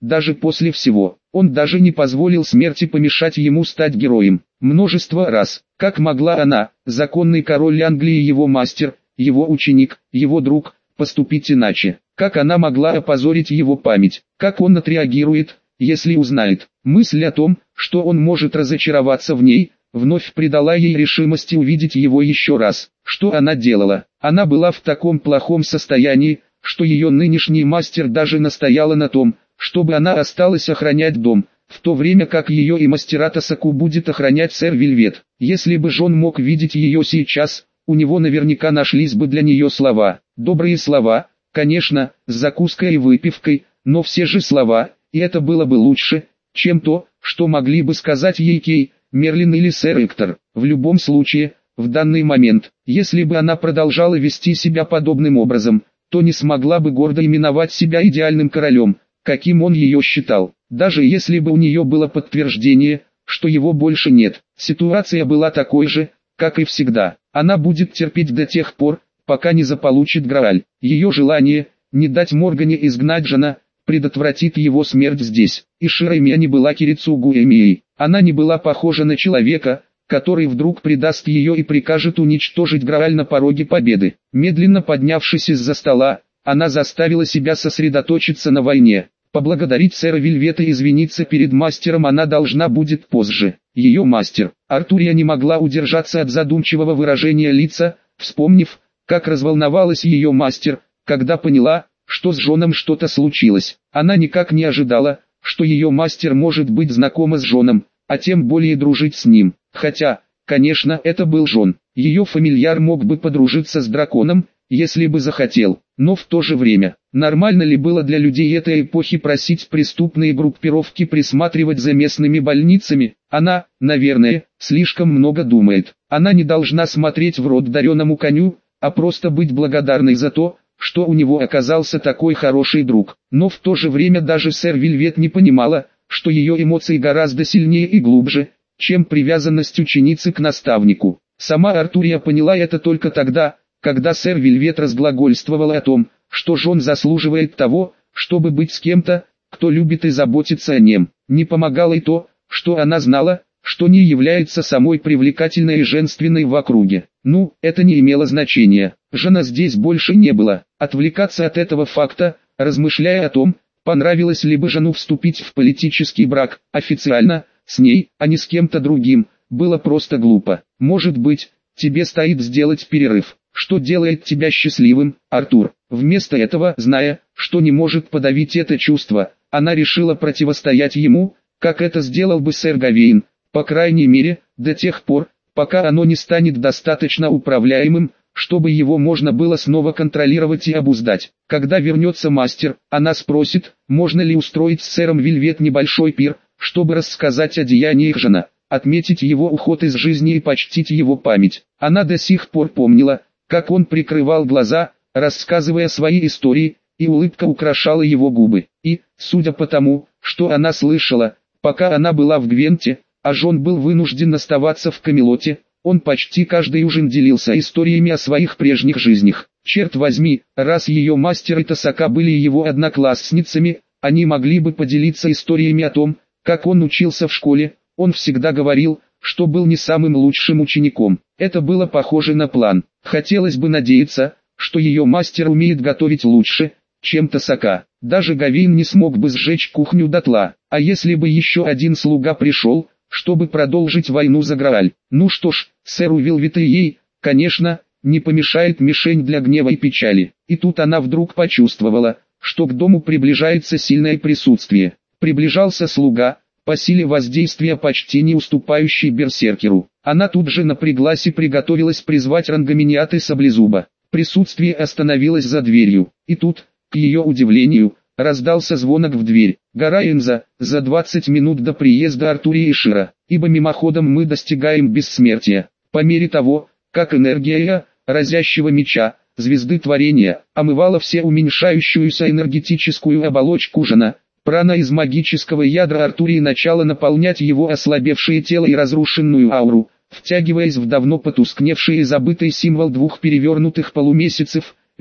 даже после всего. Он даже не позволил смерти помешать ему стать героем. Множество раз, как могла она, законный король Англии, его мастер, его ученик, его друг, поступить иначе? Как она могла опозорить его память? Как он отреагирует, если узнает? Мысль о том, что он может разочароваться в ней, вновь придала ей решимости увидеть его еще раз. Что она делала? Она была в таком плохом состоянии, что ее нынешний мастер даже настояла на том, чтобы она осталась охранять дом, в то время как ее и мастера Тасаку будет охранять сэр Вельвет. Если бы Джон мог видеть ее сейчас, у него наверняка нашлись бы для нее слова. Добрые слова, конечно, с закуской и выпивкой, но все же слова, и это было бы лучше, чем то, что могли бы сказать ей Кей, Мерлин или сэр Эктор. В любом случае, в данный момент, если бы она продолжала вести себя подобным образом, то не смогла бы гордо именовать себя идеальным королем, каким он ее считал. Даже если бы у нее было подтверждение, что его больше нет, ситуация была такой же, как и всегда. Она будет терпеть до тех пор, пока не заполучит Грааль. Ее желание, не дать Моргане изгнать Джона, предотвратит его смерть здесь. И Ширэймия не была Кирицугу Эмией. Она не была похожа на человека, который вдруг предаст ее и прикажет уничтожить Грааль на пороге победы. Медленно поднявшись из-за стола, она заставила себя сосредоточиться на войне. Поблагодарить сэра Вельвета и извиниться перед мастером она должна будет позже. Ее мастер. Артурия не могла удержаться от задумчивого выражения лица, вспомнив, как разволновалась ее мастер, когда поняла, что с Джоном что-то случилось. Она никак не ожидала, что ее мастер может быть знакома с Джоном, а тем более дружить с ним. Хотя, конечно, это был Джон. Ее фамильяр мог бы подружиться с драконом, если бы захотел. Но в то же время, нормально ли было для людей этой эпохи просить преступные группировки присматривать за местными больницами? Она, наверное, слишком много думает. Она не должна смотреть в рот дареному коню, а просто быть благодарной за то, что у него оказался такой хороший друг. Но в то же время даже сэр Вельвет не понимала, что ее эмоции гораздо сильнее и глубже, чем привязанность ученицы к наставнику. Сама Артурия поняла это только тогда, когда сэр Вельвет разглагольствовал о том, что Джон заслуживает того, чтобы быть с кем-то, кто любит и заботится о нем. Не помогало и то, что она знала, что не является самой привлекательной и женственной в округе. Ну, это не имело значения. Жена здесь больше не было. Отвлекаться от этого факта, размышляя о том, понравилось ли бы Жану вступить в политический брак, официально, с ней, а не с кем-то другим, было просто глупо. Может быть, тебе стоит сделать перерыв. Что делает тебя счастливым, Артур? Вместо этого, зная, что не может подавить это чувство, она решила противостоять ему, как это сделал бы сэр Гавейн, по крайней мере, до тех пор, пока оно не станет достаточно управляемым, чтобы его можно было снова контролировать и обуздать. Когда вернется мастер, она спросит, можно ли устроить с сэром Вельвет небольшой пир, чтобы рассказать о деяниях Жона, отметить его уход из жизни и почтить его память. Она до сих пор помнила, как он прикрывал глаза, рассказывая свои истории, и улыбка украшала его губы. И, судя по тому, что она слышала, пока она была в Гвенте, а Джон был вынужден оставаться в Камелоте, он почти каждый ужин делился историями о своих прежних жизнях. Черт возьми, раз ее мастер и Тасака были его одноклассницами, они могли бы поделиться историями о том, как он учился в школе. Он всегда говорил, что был не самым лучшим учеником. Это было похоже на план. Хотелось бы надеяться, что ее мастер умеет готовить лучше, чем Тасака. Даже Гавейн не смог бы сжечь кухню дотла. А если бы еще один слуга пришел, чтобы продолжить войну за Грааль? Ну что ж, сэру Вельвету ей, конечно, не помешает мишень для гнева и печали. И тут она вдруг почувствовала, что к дому приближается сильное присутствие. Приближался слуга, по силе воздействия почти не уступающий берсеркеру. Она тут же напряглась и приготовилась призвать Рангаминиаты Саблезуба. Присутствие остановилось за дверью, и тут, к ее удивлению, раздался звонок в дверь. Гора Энза, за двадцать минут до приезда Артурии и Шира, ибо мимоходом мы достигаем бессмертия. По мере того, как энергия, разящего меча, звезды творения, омывала все уменьшающуюся энергетическую оболочку Жона, прана из магического ядра Артурии начала наполнять его ослабевшее тело и разрушенную ауру, втягиваясь в давно потускневший и забытый символ двух перевернутых полумесяцев,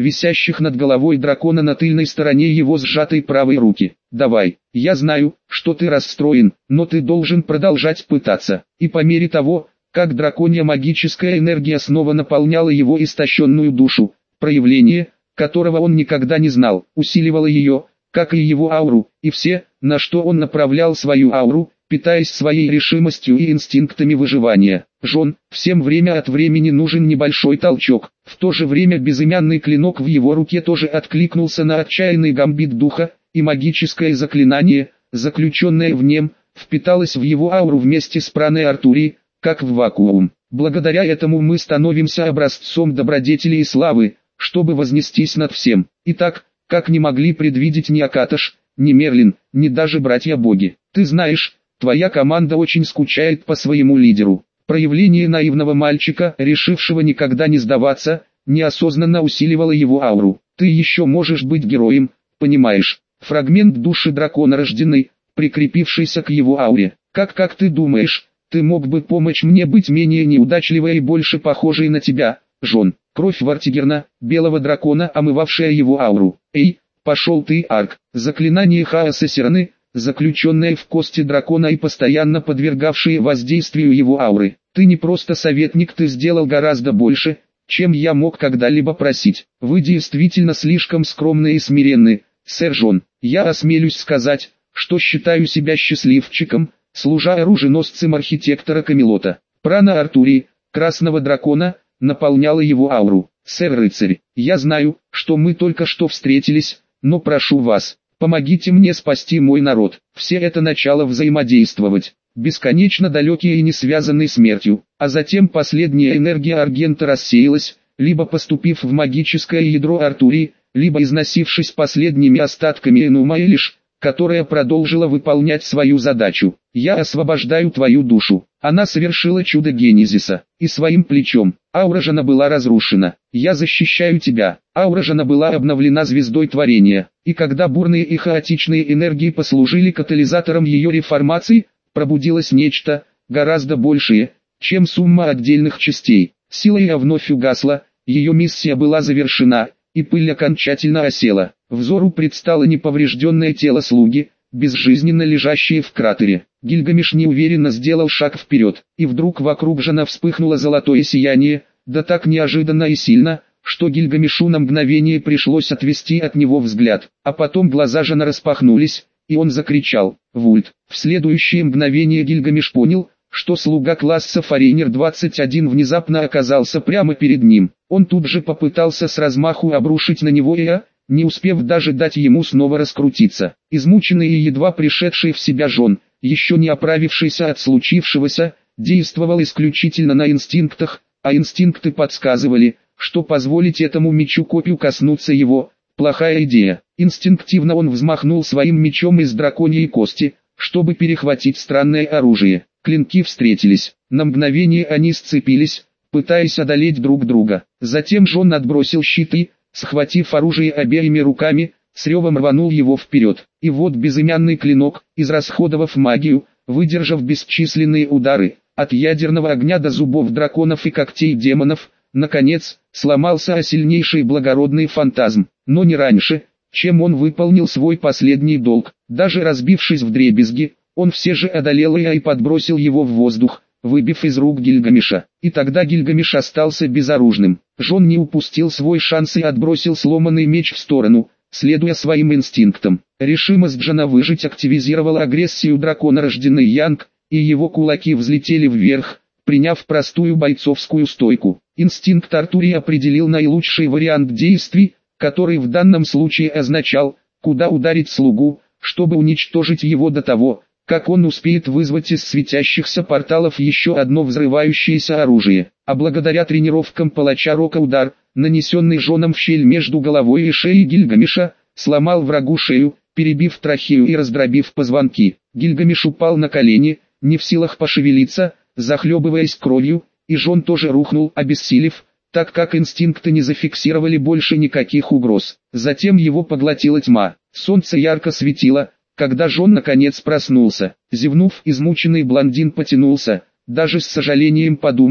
висящих над головой дракона на тыльной стороне его сжатой правой руки. «Давай, я знаю, что ты расстроен, но ты должен продолжать пытаться». И по мере того, как драконья магическая энергия снова наполняла его истощенную душу, проявление, которого он никогда не знал, усиливало ее, как и его ауру, и все, на что он направлял свою ауру, питаясь своей решимостью и инстинктами выживания. Жон, всем время от времени нужен небольшой толчок. В то же время безымянный клинок в его руке тоже откликнулся на отчаянный гамбит духа, и магическое заклинание, заключенное в нем, впиталось в его ауру вместе с праной Артурии, как в вакуум. Благодаря этому мы становимся образцом добродетели и славы, чтобы вознестись над всем. Итак, как не могли предвидеть ни Акаташ, ни Мерлин, ни даже братья-боги. Ты знаешь, твоя команда очень скучает по своему лидеру. Проявление наивного мальчика, решившего никогда не сдаваться, неосознанно усиливало его ауру. Ты еще можешь быть героем, понимаешь? Фрагмент души дракона рожденный, прикрепившийся к его ауре. Как как ты думаешь, ты мог бы помочь мне быть менее неудачливой и больше похожей на тебя, Жон? Кровь Вартигерна, белого дракона, омывавшая его ауру. Эй, пошел ты, Арк. Заклинание хаоса Сираны, заключенное в кости дракона и постоянно подвергавшее воздействию его ауры. Ты не просто советник, ты сделал гораздо больше, чем я мог когда-либо просить. Вы действительно слишком скромны и смиренны, сэр Жон. Я осмелюсь сказать, что считаю себя счастливчиком, служа оруженосцем архитектора Камелота. Прана Артурии, красного дракона, наполняла его ауру. Сэр-рыцарь, я знаю, что мы только что встретились, но прошу вас, помогите мне спасти мой народ. Все это начало взаимодействовать, бесконечно далекие и не связанные смертью, а затем последняя энергия Аргента рассеялась, либо поступив в магическое ядро Артурии, либо износившись последними остатками Энумаэлиш, которая продолжила выполнять свою задачу. Я освобождаю твою душу. Она совершила чудо Генезиса, и своим плечом. Аура Жана была разрушена. Я защищаю тебя. Аура Жана была обновлена звездой творения, и когда бурные и хаотичные энергии послужили катализатором ее реформации, пробудилось нечто, гораздо большее, чем сумма отдельных частей. Сила ее вновь угасла, ее миссия была завершена, и пыль окончательно осела. Взору предстало неповрежденное тело слуги, безжизненно лежащее в кратере. Гильгамеш неуверенно сделал шаг вперед, и вдруг вокруг Жана вспыхнуло золотое сияние, да так неожиданно и сильно, что Гильгамешу на мгновение пришлось отвести от него взгляд, а потом глаза Жана распахнулись, и он закричал «Вульт!». В следующее мгновение Гильгамеш понял, что слуга класса Форейнер двадцать один внезапно оказался прямо перед ним. Он тут же попытался с размаху обрушить на него Эа, не успев даже дать ему снова раскрутиться. Измученный и едва пришедший в себя Жон, еще не оправившийся от случившегося, действовал исключительно на инстинктах, а инстинкты подсказывали, что позволить этому мечу-копью коснуться его – плохая идея. Инстинктивно он взмахнул своим мечом из драконьей кости, чтобы перехватить странное оружие. Клинки встретились, на мгновение они сцепились, пытаясь одолеть друг друга. Затем Жон отбросил щиты, схватив оружие обеими руками, с ревом рванул его вперед. И вот безымянный клинок, израсходовав магию, выдержав бесчисленные удары, от ядерного огня до зубов драконов и когтей демонов, наконец, сломался о сильнейший благородный фантазм, но не раньше, чем он выполнил свой последний долг. Даже разбившись вдребезги, он все же одолел Эа и подбросил его в воздух, выбив из рук Гильгамеша. И тогда Гильгамеш остался безоружным. Жон не упустил свой шанс и отбросил сломанный меч в сторону, следуя своим инстинктам. Решимость Жона выжить активизировала агрессию дракона рожденный Янг, и его кулаки взлетели вверх, приняв простую бойцовскую стойку. Инстинкт Артурии определил наилучший вариант действий, который в данном случае означал, куда ударить слугу, чтобы уничтожить его до того, как он успеет вызвать из светящихся порталов еще одно взрывающееся оружие. А благодаря тренировкам палача Рока удар, нанесенный Жоном в щель между головой и шеей Гильгамеша, сломал врагу шею, перебив трахею и раздробив позвонки. Гильгамеш упал на колени, не в силах пошевелиться, захлебываясь кровью, и Жон тоже рухнул, обессилев, так как инстинкты не зафиксировали больше никаких угроз. Затем его поглотила тьма. Солнце ярко светило, когда Жон наконец проснулся. Зевнув, измученный блондин потянулся, даже с сожалением подумав,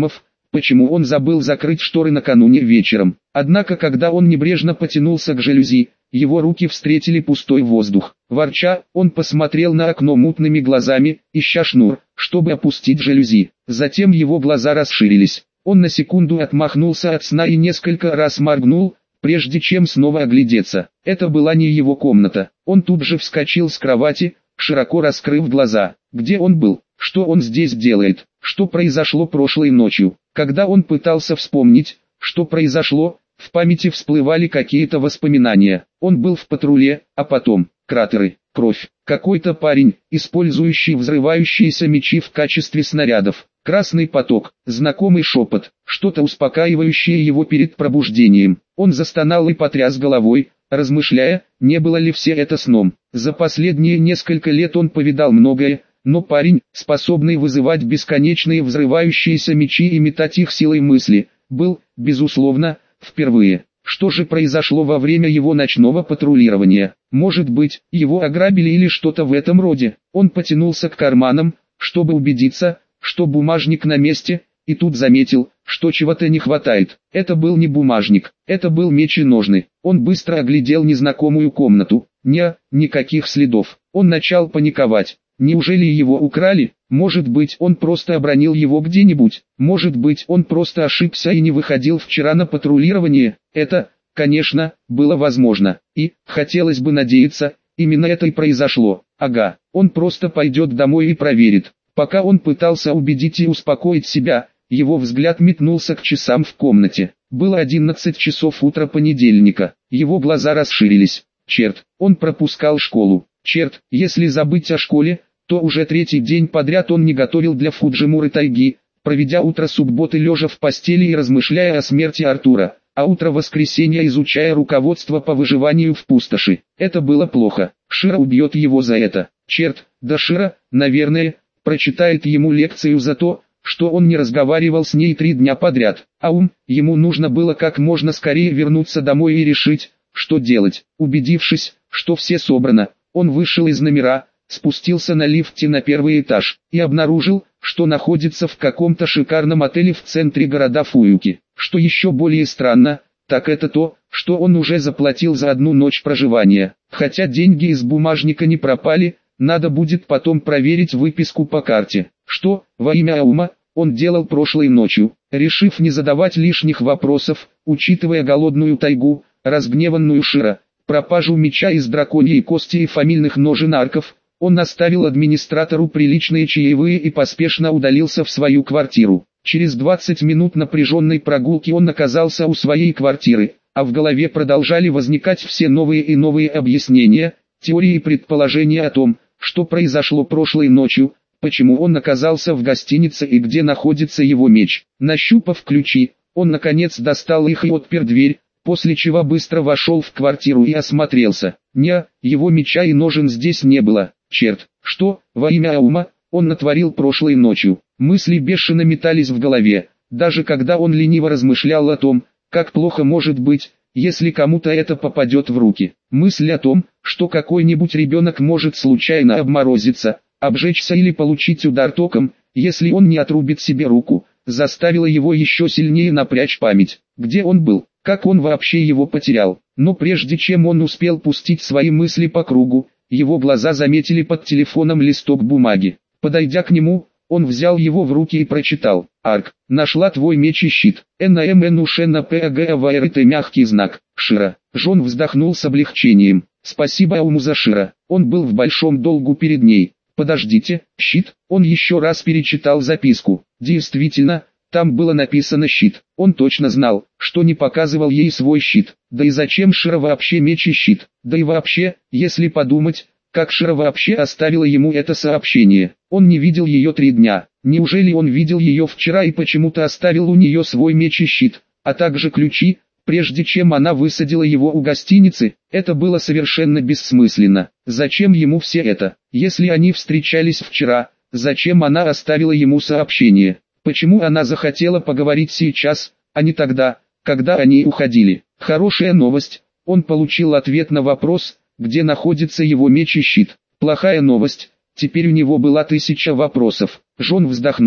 почему он забыл закрыть шторы накануне вечером. Однако когда он небрежно потянулся к жалюзи, его руки встретили пустой воздух. Ворча, он посмотрел на окно мутными глазами, ища шнур, чтобы опустить жалюзи. Затем его глаза расширились. Он на секунду отмахнулся от сна и несколько раз моргнул, прежде чем снова оглядеться. Это была не его комната. Он тут же вскочил с кровати, широко раскрыв глаза. Где он был? Что он здесь делает? Что произошло прошлой ночью? Когда он пытался вспомнить, что произошло, в памяти всплывали какие-то воспоминания. Он был в патруле, а потом кратеры, кровь, какой-то парень, использующий взрывающиеся мечи в качестве снарядов. Красный поток, знакомый шепот, что-то успокаивающее его перед пробуждением. Он застонал и потряс головой, размышляя, не было ли все это сном. За последние несколько лет он повидал многое, но парень, способный вызывать бесконечные взрывающиеся мечи и метать их силой мысли, был, безусловно, впервые. Что же произошло во время его ночного патрулирования? Может быть, его ограбили или что-то в этом роде? Он потянулся к карманам, чтобы убедиться, что бумажник на месте, и тут заметил, что чего-то не хватает. Это был не бумажник, это был меч и ножны. Он быстро оглядел незнакомую комнату. Не, никаких следов. Он начал паниковать. Неужели его украли? Может быть, он просто обронил его где-нибудь? Может быть, он просто ошибся и не выходил вчера на патрулирование? Это, конечно, было возможно. И, хотелось бы надеяться, именно это и произошло. Ага, он просто пойдет домой и проверит. Пока он пытался убедить и успокоить себя, его взгляд метнулся к часам в комнате. Было одиннадцать часов утра понедельника. Его глаза расширились. Черт, он пропускал школу. Черт, если забыть о школе, то уже третий день подряд он не готовил для Фуджимуры тайги, проведя утро субботы лежа в постели и размышляя о смерти Артура, а утро воскресенья изучая руководство по выживанию в пустоши. Это было плохо. Шира убьет его за это. Черт, да Шира, наверное, прочитает ему лекцию за то, что он не разговаривал с ней три дня подряд. А ум, ему нужно было как можно скорее вернуться домой и решить, что делать. Убедившись, что все собрано, он вышел из номера, спустился на лифте на первый этаж и обнаружил, что находится в каком-то шикарном отеле в центре города Фуюки. Что еще более странно, так это то, что он уже заплатил за одну ночь проживания. Хотя деньги из бумажника не пропали, надо будет потом проверить выписку по карте. Что, во имя Аума, он делал прошлой ночью, решив не задавать лишних вопросов, учитывая голодную тайгу, разгневанную Шира, пропажу меча из драконьей кости и фамильных ножен арков. Он оставил администратору приличные чаевые и поспешно удалился в свою квартиру. Через двадцать минут напряженной прогулки он оказался у своей квартиры, а в голове продолжали возникать все новые и новые объяснения, теории и предположения о том, что произошло прошлой ночью, почему он оказался в гостинице и где находится его меч. Нащупав ключи, он наконец достал их и отпер дверь, после чего быстро вошел в квартиру и осмотрелся. Не, его меча и ножен здесь не было. Черт, что, во имя Аума, он натворил прошлой ночью? Мысли бешено метались в голове, даже когда он лениво размышлял о том, как плохо может быть, если кому-то это попадет в руки. Мысль о том, что какой-нибудь ребенок может случайно обморозиться, обжечься или получить удар током, если он не отрубит себе руку, заставила его еще сильнее напрячь память. Где он был? Как он вообще его потерял? Но прежде чем он успел пустить свои мысли по кругу, его глаза заметили под телефоном листок бумаги. Подойдя к нему, он взял его в руки и прочитал. «Арк, нашла твой меч и щит. эн-эн ушена пэ-гэ-а-вэ-эр- тэ мягкий знак. Шира». Жон вздохнул с облегчением. «Спасибо Ауму за Шира. Он был в большом долгу перед ней. Подождите, щит?» Он еще раз перечитал записку. Действительно, там было написано «щит». Он точно знал, что не показывал ей свой щит. Да и зачем Шира вообще меч и щит? Да и вообще, если подумать, как Шира вообще оставила ему это сообщение. Он не видел ее три дня. Неужели он видел ее вчера и почему-то оставил у нее свой меч и щит, а также ключи, прежде чем она высадила его у гостиницы? Это было совершенно бессмысленно. Зачем ему все это? Если они встречались вчера, зачем она оставила ему сообщение? Почему она захотела поговорить сейчас, а не тогда, когда они уходили? Хорошая новость, он получил ответ на вопрос, где находится его меч и щит. Плохая новость, теперь у него была тысяча вопросов. Жон вздохнул.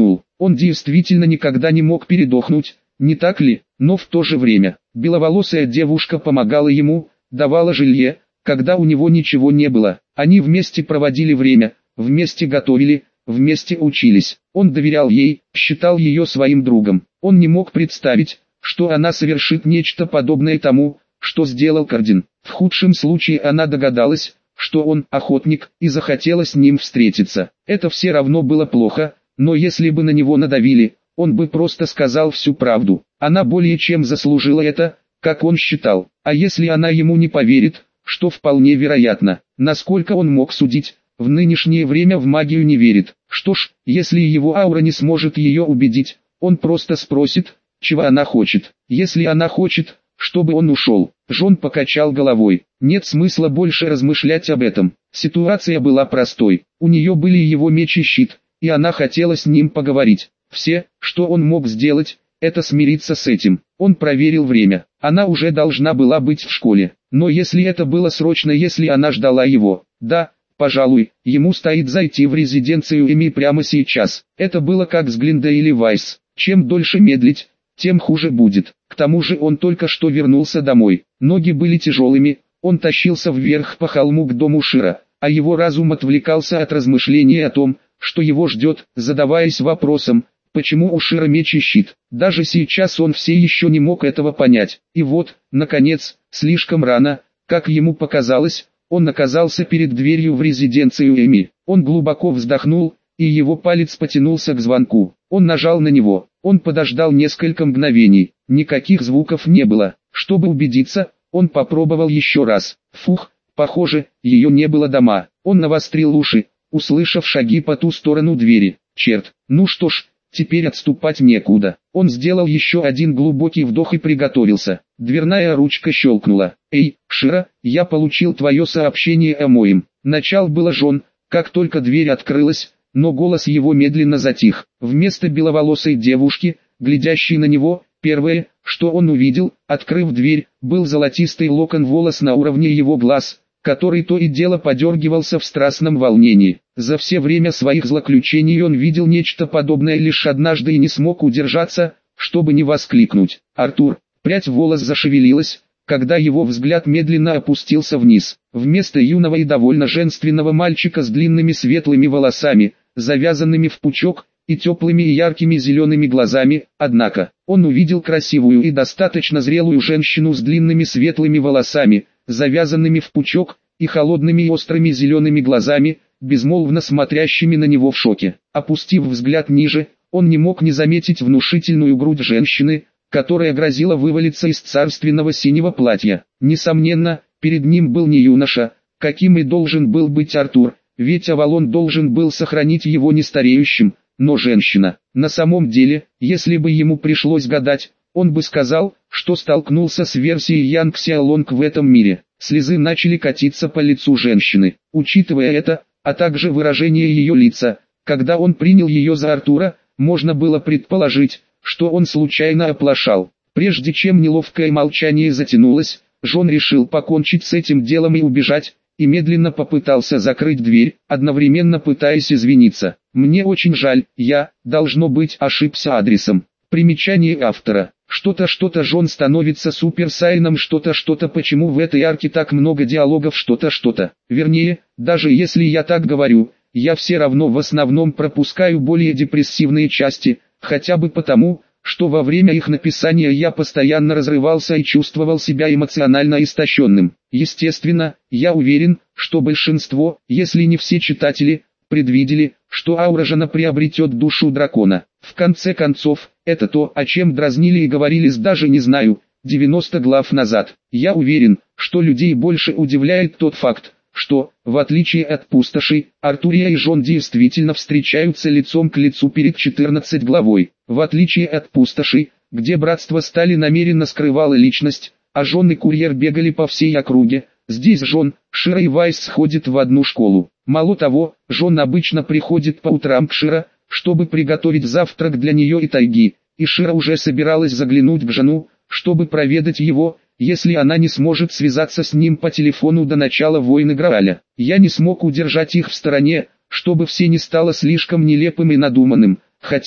Он действительно никогда не мог передохнуть, не так ли? Но в то же время, беловолосая девушка помогала ему, давала жилье, когда у него ничего не было. Они вместе проводили время, вместе готовили, вместе учились. Он доверял ей, считал ее своим другом. Он не мог представить, что она совершит нечто подобное тому, что сделал Кардин. В худшем случае она догадалась, что он охотник, и захотела с ним встретиться. Это все равно было плохо, но если бы на него надавили, он бы просто сказал всю правду. Она более чем заслужила это, как он считал. А если она ему не поверит, что вполне вероятно, насколько он мог судить, в нынешнее время в магию не верит. Что ж, если его аура не сможет ее убедить, он просто спросит, чего она хочет. Если она хочет, чтобы он ушел. Джон покачал головой. Нет смысла больше размышлять об этом. Ситуация была простой. У нее были его меч и щит, и она хотела с ним поговорить. Все, что он мог сделать, это смириться с этим. Он проверил время. Она уже должна была быть в школе. Но если это было срочно, если она ждала его, да, пожалуй, ему стоит зайти в резиденцию Эми прямо сейчас. Это было как с Глинда или Вайс. Чем дольше медлить, тем хуже будет. К тому же он только что вернулся домой. Ноги были тяжелыми, он тащился вверх по холму к дому Шира, а его разум отвлекался от размышлений о том, что его ждет, задаваясь вопросом, почему у Шира меч и щит. Даже сейчас он все еще не мог этого понять. И вот, наконец, слишком рано, как ему показалось, он оказался перед дверью в резиденцию Эми. Он глубоко вздохнул, и его палец потянулся к звонку. Он нажал на него. Он подождал несколько мгновений. Никаких звуков не было. Чтобы убедиться, он попробовал еще раз. Фух, похоже, ее не было дома. Он навострил уши, услышав шаги по ту сторону двери. Черт, ну что ж, теперь отступать некуда. Он сделал еще один глубокий вдох и приготовился. Дверная ручка щелкнула. «Эй, Шира, я получил твое сообщение о моем». Начал было Джон, как только дверь открылась, но голос его медленно затих. Вместо беловолосой девушки, глядящей на него, первое, что он увидел, открыв дверь, был золотистый локон волос на уровне его глаз, который то и дело подергивался в страстном волнении. За все время своих злоключений он видел нечто подобное лишь однажды и не смог удержаться, чтобы не воскликнуть. «Артур!» Прядь волос зашевелилась, когда его взгляд медленно опустился вниз. Вместо юного и довольно женственного мальчика с длинными светлыми волосами, завязанными в пучок, и теплыми и яркими зелеными глазами, однако, он увидел красивую и достаточно зрелую женщину с длинными светлыми волосами, завязанными в пучок, и холодными и острыми зелеными глазами, безмолвно смотрящими на него в шоке. Опустив взгляд ниже, он не мог не заметить внушительную грудь женщины, которая грозила вывалиться из царственного синего платья. Несомненно, перед ним был не юноша, каким и должен был быть Артур, ведь Авалон должен был сохранить его нестареющим, но женщина. На самом деле, если бы ему пришлось гадать, он бы сказал, что столкнулся с версией Янг Сяолонг в этом мире. Слезы начали катиться по лицу женщины. Учитывая это, а также выражение ее лица, когда он принял ее за Артура, можно было предположить, что он случайно оплошал. Прежде чем неловкое молчание затянулось, Джон решил покончить с этим делом и убежать, и медленно попытался закрыть дверь, одновременно пытаясь извиниться. «Мне очень жаль, я, должно быть, ошибся адресом». Примечание автора. Что-то что-то Джон становится суперсайном, что-то что-то почему в этой арке так много диалогов, что-то что-то. Вернее, даже если я так говорю, я все равно в основном пропускаю более депрессивные части, хотя бы потому, что во время их написания я постоянно разрывался и чувствовал себя эмоционально истощенным. Естественно, я уверен, что большинство, если не все читатели, предвидели, что аура Жана приобретет душу дракона. В конце концов, это то, о чем дразнили и говорили с даже не знаю, девяносто глав назад. Я уверен, что людей больше удивляет тот факт, что, в отличие от пустоши, Артурия и Джон действительно встречаются лицом к лицу перед четырнадцатой главой. В отличие от пустоши, где братство Стали намеренно скрывало личность, а Джон и Курьер бегали по всей округе, здесь Джон, Шира и Вайс сходят в одну школу. Мало того, Джон обычно приходит по утрам к Шира, чтобы приготовить завтрак для нее и Тайги, и Шира уже собиралась заглянуть к Джону, чтобы проведать его, если она не сможет связаться с ним по телефону до начала войны Грааля. Я не смог удержать их в стороне, чтобы все не стало слишком нелепым и надуманным, хотя,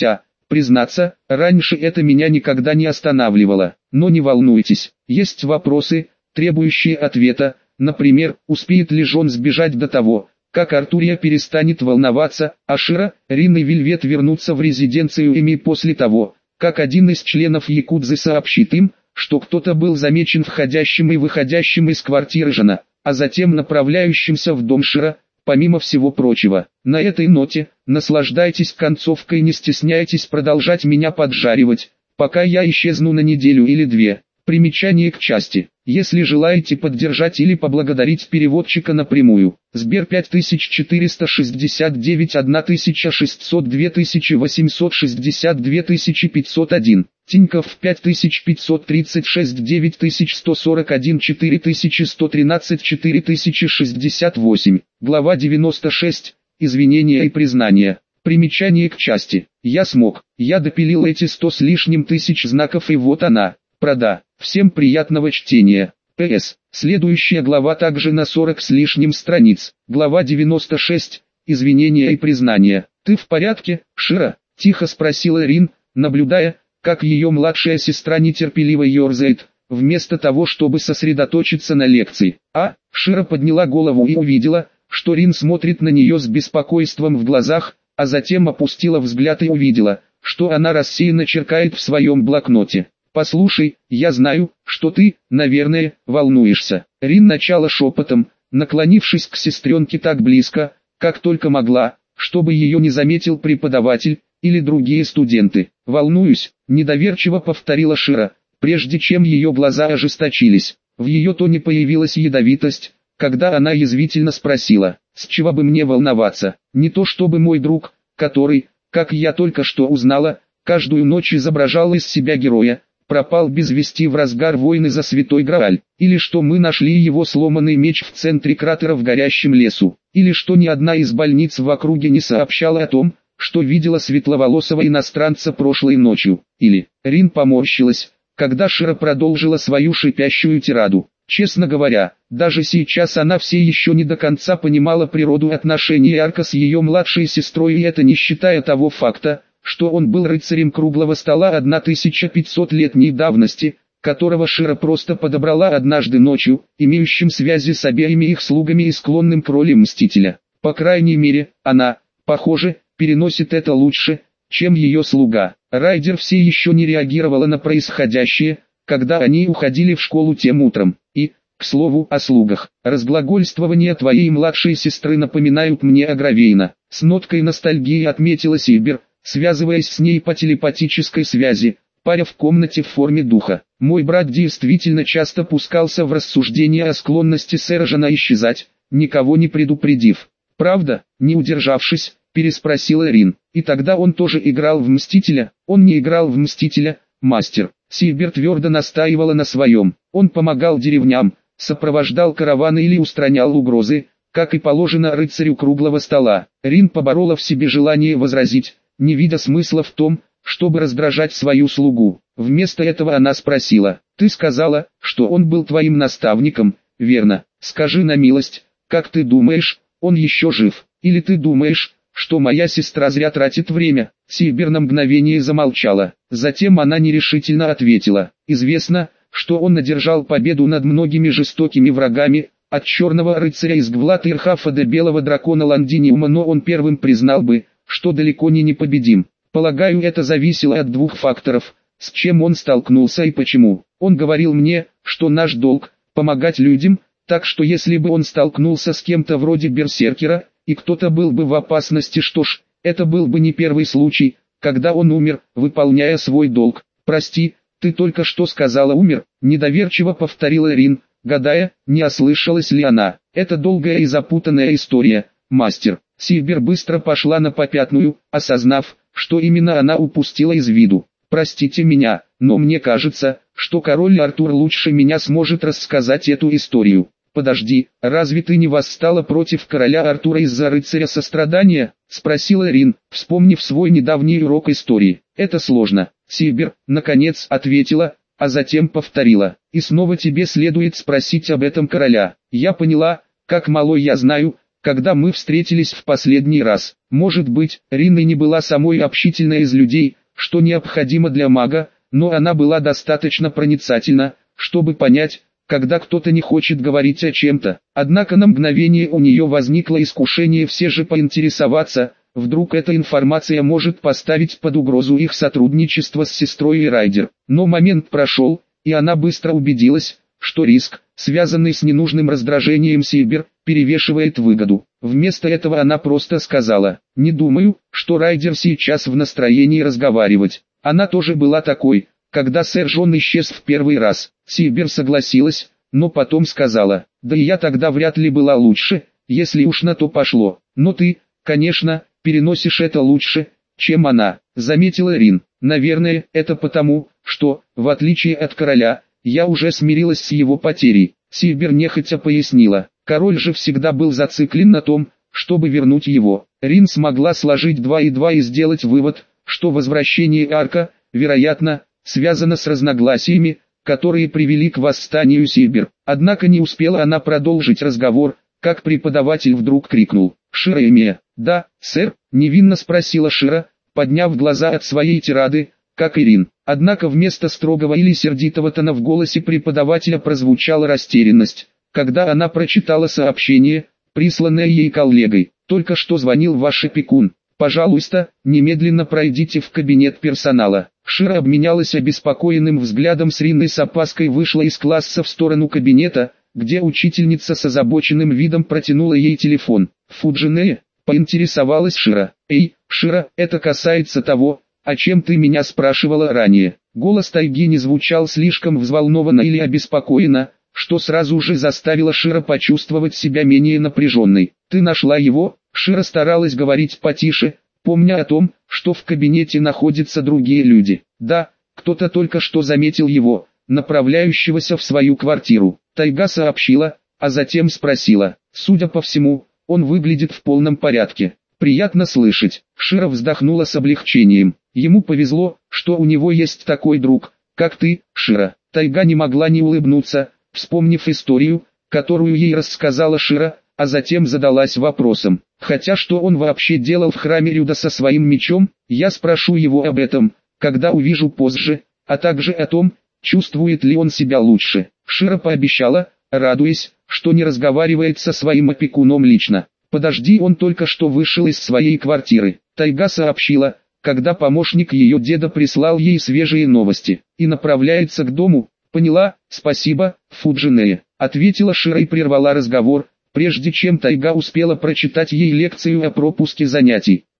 Признаться, раньше это меня никогда не останавливало. Но не волнуйтесь, есть вопросы, требующие ответа. Например, успеет ли Джон сбежать до того, как Артурия перестанет волноваться, а Шира, Рин и Вельвет вернутся в резиденцию Эми после того, как один из членов Якудзы сообщит им, что кто-то был замечен входящим и выходящим из квартиры Жона, а затем направляющимся в дом Шира. Помимо всего прочего, на этой ноте, наслаждайтесь концовкой и не стесняйтесь продолжать меня поджаривать, пока я исчезну на неделю или две. Примечание к части. Если желаете поддержать или поблагодарить переводчика напрямую, Сбер пять тысяч четыреста шестьдесят девять тысяча шестьсот два восемьсот шестьдесят два пятьсот один, Тинькофф пять тысяч пятьсот тридцать шесть девять сто сорок один четыре сто тринадцать четыре шестьдесят восемь, глава девяносто шесть, извинения и признания. Примечание к части. Я смог, я допилил эти сто с лишним тысяч знаков и вот она. Прода. Всем приятного чтения. П С. Следующая глава также на сорок с лишним страниц. Глава девяносто шесть. Извинения и признания. «Ты в порядке, Шира?» – тихо спросила Рин, наблюдая, как ее младшая сестра нетерпеливо ерзает, вместо того, чтобы сосредоточиться на лекции. А, Шира подняла голову и увидела, что Рин смотрит на нее с беспокойством в глазах, а затем опустила взгляд и увидела, что она рассеянно черкает в своем блокноте. «Послушай, я знаю, что ты, наверное, волнуешься». Рин начала шепотом, наклонившись к сестренке так близко, как только могла, чтобы ее не заметил преподаватель или другие студенты. «Волнуюсь», — недоверчиво повторила Шира, прежде чем ее глаза ожесточились. В ее тоне появилась ядовитость, когда она язвительно спросила: «С чего бы мне волноваться? Не то чтобы мой друг, который, как я только что узнала, каждую ночь изображал из себя героя, пропал без вести в разгар войны за Святой Грааль, или что мы нашли его сломанный меч в центре кратера в горящем лесу, или что ни одна из больниц в округе не сообщала о том, что видела светловолосого иностранца прошлой ночью, или...» Рин поморщилась, когда Шира продолжила свою шипящую тираду. Честно говоря, даже сейчас она все еще не до конца понимала природу отношений Арка с ее младшей сестрой, и это не считая того факта, что он был рыцарем круглого стола тысяча пятисотлетней давности, которого Шира просто подобрала однажды ночью, имеющим связи с обеими их слугами и склонным к роли мстителя. По крайней мере, она, похоже, переносит это лучше, чем ее слуга. Райдер все еще не реагировала на происходящее, когда они уходили в школу тем утром. И, к слову о слугах, разглагольствования твоей младшей сестры напоминают мне о Гравейна. С ноткой ностальгии отметила Сильбер, связываясь с ней по телепатической связи, паря в комнате в форме духа. Мой брат действительно часто пускался в рассуждения о склонности сэра Жона исчезать, никого не предупредив. «Правда?» — не удержавшись, переспросила Рин. «И тогда он тоже играл в Мстителя?» «Он не играл в Мстителя, мастер». Сильбер твердо настаивала на своем. Он помогал деревням, сопровождал караваны или устранял угрозы, как и положено рыцарю круглого стола. Рин поборола в себе желание возразить, не видя смысла в том, чтобы раздражать свою слугу. Вместо этого она спросила: «Ты сказала, что он был твоим наставником, верно? Скажи на милость, как ты думаешь, он еще жив? Или ты думаешь, что моя сестра зря тратит время?» Сильбер на мгновение замолчала. Затем она нерешительно ответила: «Известно, что он одержал победу над многими жестокими врагами, от черного рыцаря из Гвлата Ирхафа до белого дракона Ландиниума, но он первым признал бы, что далеко не непобедим. Полагаю, это зависело от двух факторов: с чем он столкнулся и почему. Он говорил мне, что наш долг – помогать людям, так что если бы он столкнулся с кем-то вроде берсеркера, и кто-то был бы в опасности, что ж, это был бы не первый случай, когда он умер, выполняя свой долг. «Прости, ты только что сказала умер?» – недоверчиво повторила Рин, гадая, не ослышалась ли она. «Это долгая и запутанная история, мастер». Сильбер быстро пошла на попятную, осознав, что именно она упустила из виду. «Простите меня, но мне кажется, что король Артур лучше меня сможет рассказать эту историю». «Подожди, разве ты не восстала против короля Артура из-за рыцаря сострадания?» — спросила Рин, вспомнив свой недавний урок истории. «Это сложно», — Сильбер, наконец, ответила, а затем повторила. «И снова тебе следует спросить об этом короля. Я поняла, как мало я знаю, когда мы встретились в последний раз. Может быть, Рин и не была самой общительной из людей, что необходимо для мага, но она была достаточно проницательна, чтобы понять, когда кто-то не хочет говорить о чем-то. Однако на мгновение у нее возникло искушение все же поинтересоваться, вдруг эта информация может поставить под угрозу их сотрудничество с сестрой и Райдер. Но момент прошел, и она быстро убедилась, что риск, связанный с ненужным раздражением Сильбер, перевешивает выгоду. Вместо этого она просто сказала: «Не думаю, что Райдер сейчас в настроении разговаривать». Она тоже была такой, когда сэр Джон исчез в первый раз. Сильбер согласилась, но потом сказала: «Да и я тогда вряд ли была лучше, если уж на то пошло. Но ты, конечно, переносишь это лучше, чем она», — заметила Рин. «Наверное, это потому, что, в отличие от короля, я уже смирилась с его потерей». Сильбер нехотя пояснила. Король же всегда был зациклен на том, чтобы вернуть его. Рин смогла сложить два и два и сделать вывод, что возвращение Арка, вероятно, связано с разногласиями, которые привели к восстанию Сильбер. Однако не успела она продолжить разговор, как преподаватель вдруг крикнул: «Шира Эмия!» «Да, сэр?» — невинно спросила Шира, подняв глаза от своей тирады, как и Рин. Однако вместо строгого или сердитого тона в голосе преподавателя прозвучала растерянность, когда она прочитала сообщение, присланное ей коллегой. «Только что звонил ваш опекун. Пожалуйста, немедленно пройдите в кабинет персонала». Шира обменялась обеспокоенным взглядом с Рин и с опаской вышла из класса в сторону кабинета, где учительница с озабоченным видом протянула ей телефон. «Фуджинея?» — поинтересовалась Шира. «Эй, Шира, это касается того, о чем ты меня спрашивала ранее». Голос Тайги не звучал слишком взволнованно или обеспокоенно, что сразу же заставило Шира почувствовать себя менее напряженной. «Ты нашла его?» Шира старалась говорить потише, помня о том, что в кабинете находятся другие люди. «Да, кто-то только что заметил его, направляющегося в свою квартиру». Тайга сообщила, а затем спросила. «Судя по всему, он выглядит в полном порядке». «Приятно слышать». Шира вздохнула с облегчением. Ему повезло, что у него есть такой друг, как ты, Шира. Тайга не могла не улыбнуться, вспомнив историю, которую ей рассказала Шира, а затем задалась вопросом. Хотя что он вообще делал в храме Рюда со своим мечом, я спрошу его об этом, когда увижу позже, а также о том, чувствует ли он себя лучше. Шира пообещала, радуясь, что не разговаривает со своим опекуном лично. «Подожди, он только что вышел из своей квартиры», Тайга сообщила, когда помощник ее деда прислал ей свежие новости, и направляется к дому. «Поняла, спасибо, Фуджинея», ответила Шира и прервала разговор, прежде чем Тайга успела прочитать ей лекцию о пропуске занятий.